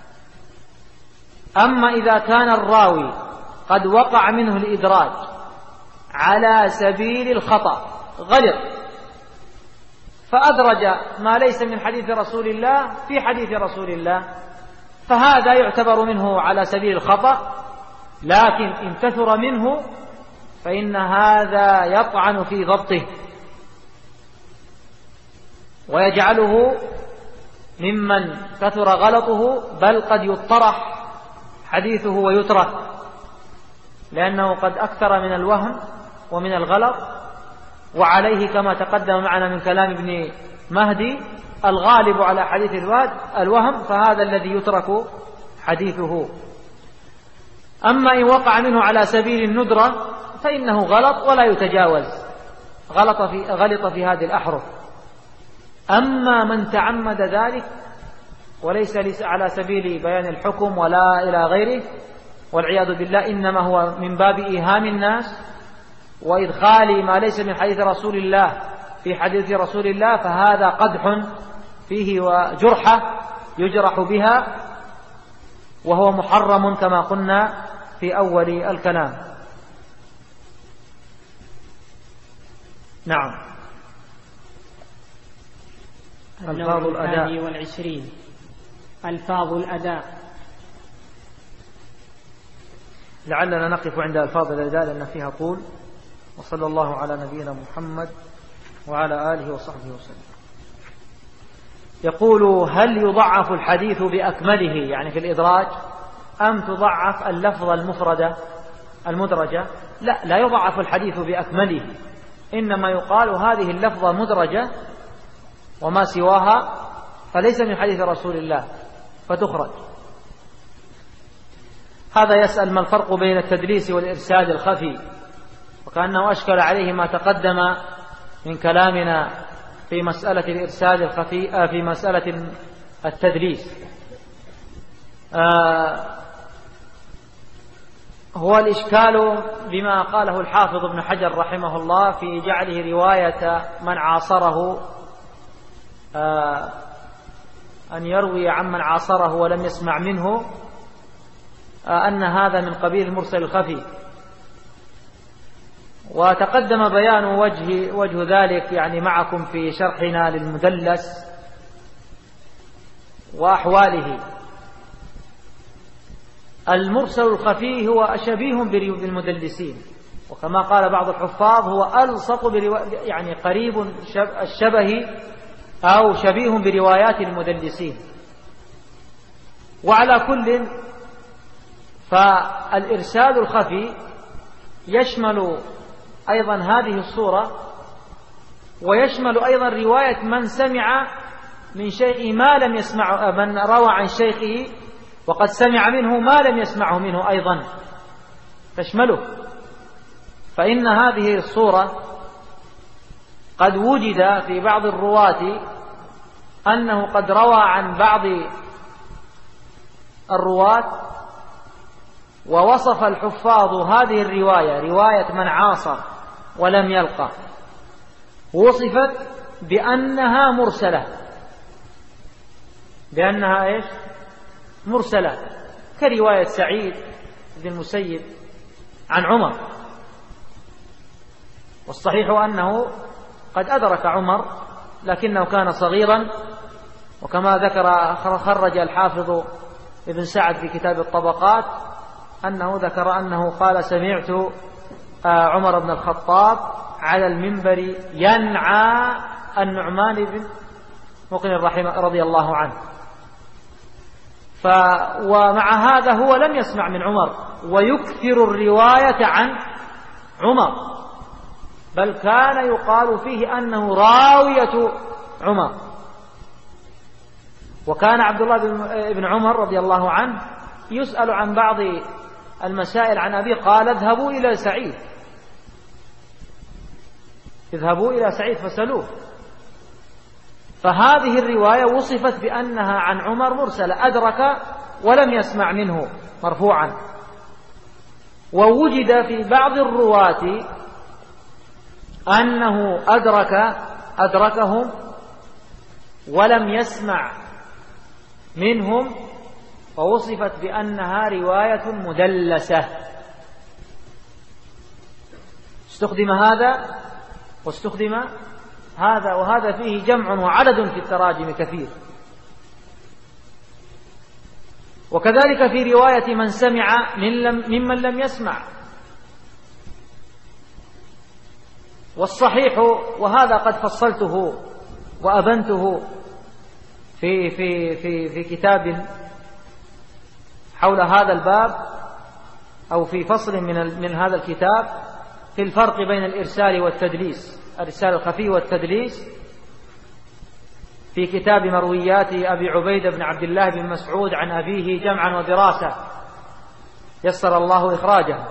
أما إذا كان الراوي قد وقع منه الإدراج على سبيل الخطأ، غلط فأدرج ما ليس من حديث رسول الله في حديث رسول الله، فهذا يعتبر منه على سبيل الخطأ. لكن إن كثر منه فإن هذا يطعن في ضبطه ويجعله ممن كثر غلطه، بل قد يطرح حديثه ويترك، لأنه قد أكثر من الوهم ومن الغلط. وعليه كما تقدم معنا من كلام ابن مهدي الغالب على حديث الوهم، فهذا الذي يترك حديثه. أما إن وقع منه على سبيل الندرة فإنه غلط ولا يتجاوز، غلط في هذه الأحرف. أما من تعمد ذلك وليس على سبيل بيان الحكم ولا إلى غيره، والعياذ بالله، إنما هو من باب إيهام الناس وإدخال ما ليس من حديث رسول الله في حديث رسول الله، فهذا قدح فيه وجرحة يجرح بها، وهو محرم كما قلنا في أول الكلام. نعم. ألفاظ الأداء والعشرين. ألفاظ الأداء. لعلنا نقف عند ألفاظ الأداء لأن فيها طول. وصلى الله على نبينا محمد وعلى آله وصحبه وسلم. يقول: هل يضعف الحديث بأكمله يعني في الإدراج، أم تضعف اللفظ المدرجة؟ لا يضعف الحديث بأكمله، إنما يقال هذه اللفظة مدرجة وما سواها فليس من حديث رسول الله فتخرج. هذا يسأل ما الفرق بين التدليس والإرسال الخفي، وكأنه أشكل عليه ما تقدم من كلامنا في مسألة الإرسال الخفي في مسألة التدليس. هو الإشكال بما قاله الحافظ ابن حجر رحمه الله في جعله رواية من عاصره، أن يروي عمن عاصره ولم يسمع منه، أن هذا من قبيل المرسل الخفي. وتقدم بيان وجه ذلك يعني معكم في شرحنا للمدلس وأحواله. المرسل الخفي هو شبيه بالمدلسين، وكما قال بعض الحفاظ هو ألصق يعني قريب الشبه أو شبيه بروايات المدلسين. وعلى كل فالإرسال الخفي يشمل أيضا هذه الصورة، ويشمل أيضا رواية من سمع من شيخه ما لم يسمع، من روى عن شيخه وقد سمع منه ما لم يسمعه منه أيضا تشمله. فإن هذه الصورة قد وجد في بعض الرواة أنه قد روى عن بعض الرواة، ووصف الحفاظ هذه الرواية رواية من عاصر ولم يلقى، وصفت بأنها مرسلة، بأنها إيش؟ مرسلة، كرواية سعيد بن المسيب عن عمر. والصحيح أنه قد أدرك عمر لكنه كان صغيرا، وكما خرج الحافظ ابن سعد في كتاب الطبقات أنه ذكر أنه قال: سمعت عمر بن الخطاب على المنبر ينعى النعمان بن مقرن رضي الله عنه. ومع هذا هو لم يسمع من عمر ويكثر الرواية عن عمر، بل كان يقال فيه أنه راوية عمر. وكان عبد الله بن عمر رضي الله عنه يسأل عن بعض المسائل عن أبيه قال: اذهبوا إلى سعيد، اذهبوا إلى سعيد فسألوه. فهذه الرواية وصفت بأنها عن عمر مرسلة، أدرك ولم يسمع منه مرفوعا. ووجد في بعض الرواة أنه أدركهم ولم يسمع منهم، فوصفت بأنها رواية مدلسة. استخدم هذا واستخدم هذا، وهذا فيه جمع وعدد في التراجم كثير. وكذلك في رواية من سمع ممن لم يسمع. والصحيح، وهذا قد فصلته وأبنته في في في في كتاب حول هذا الباب، أو في فصل من هذا الكتاب، في الفرق بين الإرسال والتدليس، الإرسال الخفي والتدليس، في كتاب مرويات أبي عبيدة بن عبد الله بن مسعود عن أبيه جمعا ودراسة، يسر الله إخراجه.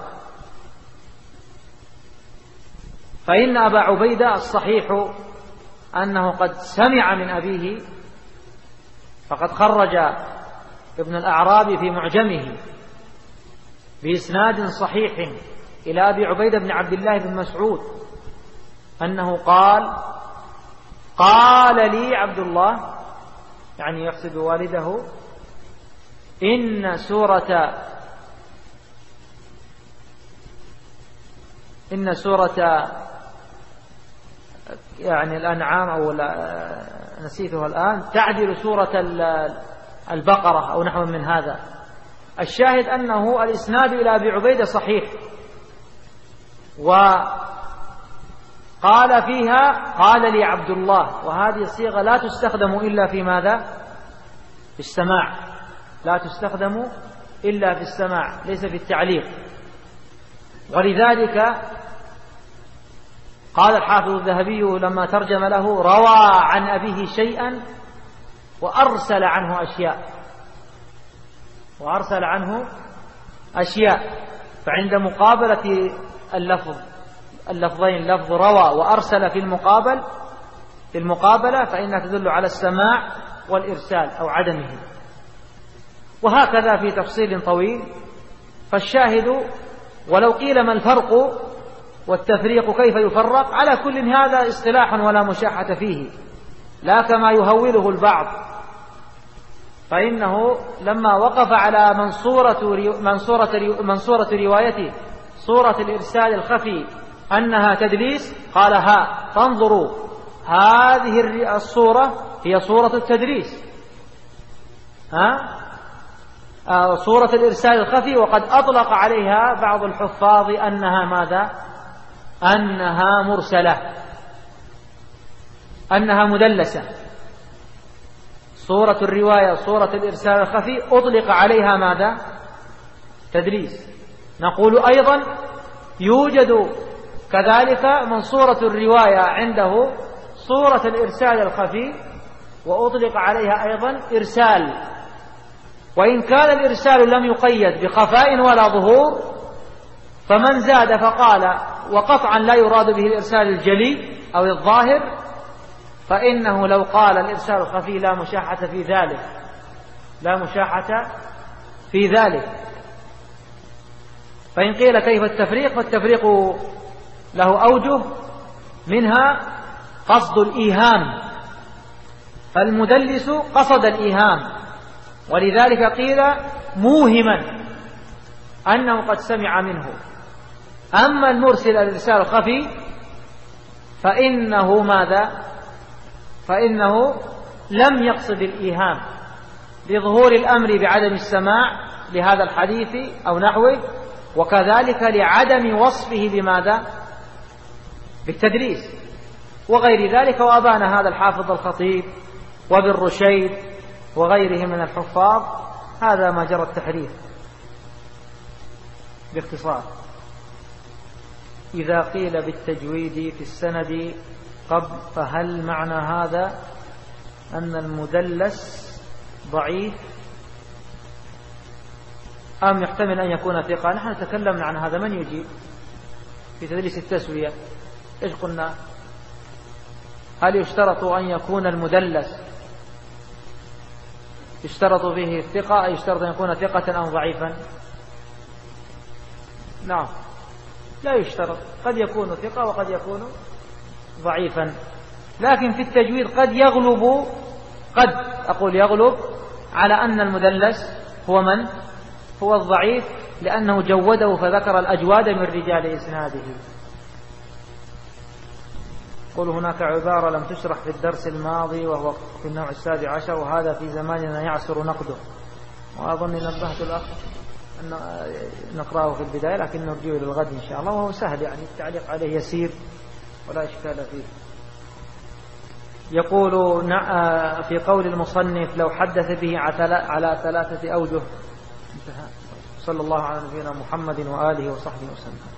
فإن أبا عبيدة الصحيح أنه قد سمع من أبيه، فقد خرج ابن الأعرابي في معجمه بإسناد صحيح إلى أبي عبيدة بن عبد الله بن مسعود أنه قال لي عبد الله، يعني يقصد والده، إن سورة يعني الأنعام أو نسيتها الآن تعدل سورة البقرة أو نحو من هذا. الشاهد أنه الإسناد إلى أبي عبيدة صحيح، وقال فيها قال لي عبد الله، وهذه الصيغة لا تستخدم إلا في ماذا؟ في السماع، لا تستخدم إلا في السماع، ليس في التعليق. ولذلك قال الحافظ الذهبي لما ترجم له: روى عن أبيه شيئا وأرسل عنه أشياء. فعند مقابلة اللفظين، لفظ روى وأرسل في المقابلة، فإنها تدل على السماع والإرسال أو عدمه. وهكذا في تفصيل طويل. فالشاهد، ولو قيل ما الفرق والتفريق كيف يفرق، على كل هذا اصطلاح ولا مشاحة فيه، لا كما يهوله البعض. فإنه لما وقف على منصورة روايته صورة الإرسال الخفي أنها تدليس، قال ها فانظروا هذه الصورة هي صورة التدليس، صورة الإرسال الخفي، وقد أطلق عليها بعض الحفاظ أنها ماذا؟ أنها مرسلة، أنها مدلسة. صورة الرواية صورة الإرسال الخفي أطلق عليها ماذا؟ تدليس. نقول أيضا يوجد كذلك من صورة الرواية عنده صورة الإرسال الخفي وأطلق عليها أيضا إرسال، وإن كان الإرسال لم يقيد بخفاء ولا ظهور، فمن زاد فقال وقطعا لا يراد به الإرسال الجلي أو الظاهر، فإنه لو قال الإرسال الخفي لا مشاحة في ذلك، لا مشاحة في ذلك. فإن قيل كيف التفريق؟ فالتفريق له أوجه، منها قصد الإيهام، فالمدلس قصد الإيهام، ولذلك قيل موهما أنه قد سمع منه. أما المرسل الإرسال الخفي فإنه ماذا؟ فإنه لم يقصد الإيهام لظهور الأمر بعدم السماع لهذا الحديث أو نحوه، وكذلك لعدم وصفه بماذا؟ بالتدليس وغير ذلك. وأبان هذا الحافظ الخطيب وابن رشيد وغيره من الحفاظ هذا ما جرى التحريف باختصار. إذا قيل بالتجويد في السند قبل، فهل معنى هذا أن المدلس ضعيف أم يحتمل أن يكون ثقة؟ نحن تكلمنا عن هذا، من يجيب في تدليس التسوية؟ إيش قلنا؟ هل يشترط أن يكون المدلس يشترط فيه الثقة، أي يشترط أن يكون ثقة أو ضعيفا؟ نعم، لا يشترط، قد يكون ثقة وقد يكون ضعيفا. لكن في التجويد قد يغلب، قد أقول يغلب على أن المدلس هو من؟ هو الضعيف، لأنه جوده فذكر الأجواد من رجال إسناده. قل هناك عبارة لم تشرح في الدرس الماضي وهو في النوع 17، وهذا في زماننا يعسر نقده، وأظن نبهت الأخ أن نقرأه في البداية، لكن نرجوه للغد إن شاء الله، وهو سهل يعني التعليق عليه يسير ولا إشكال فيه. يقول في قول المصنف لو حدث به على 3 أوجه. انتهى. صلى الله على نبينا محمد وآله وصحبه وسلم.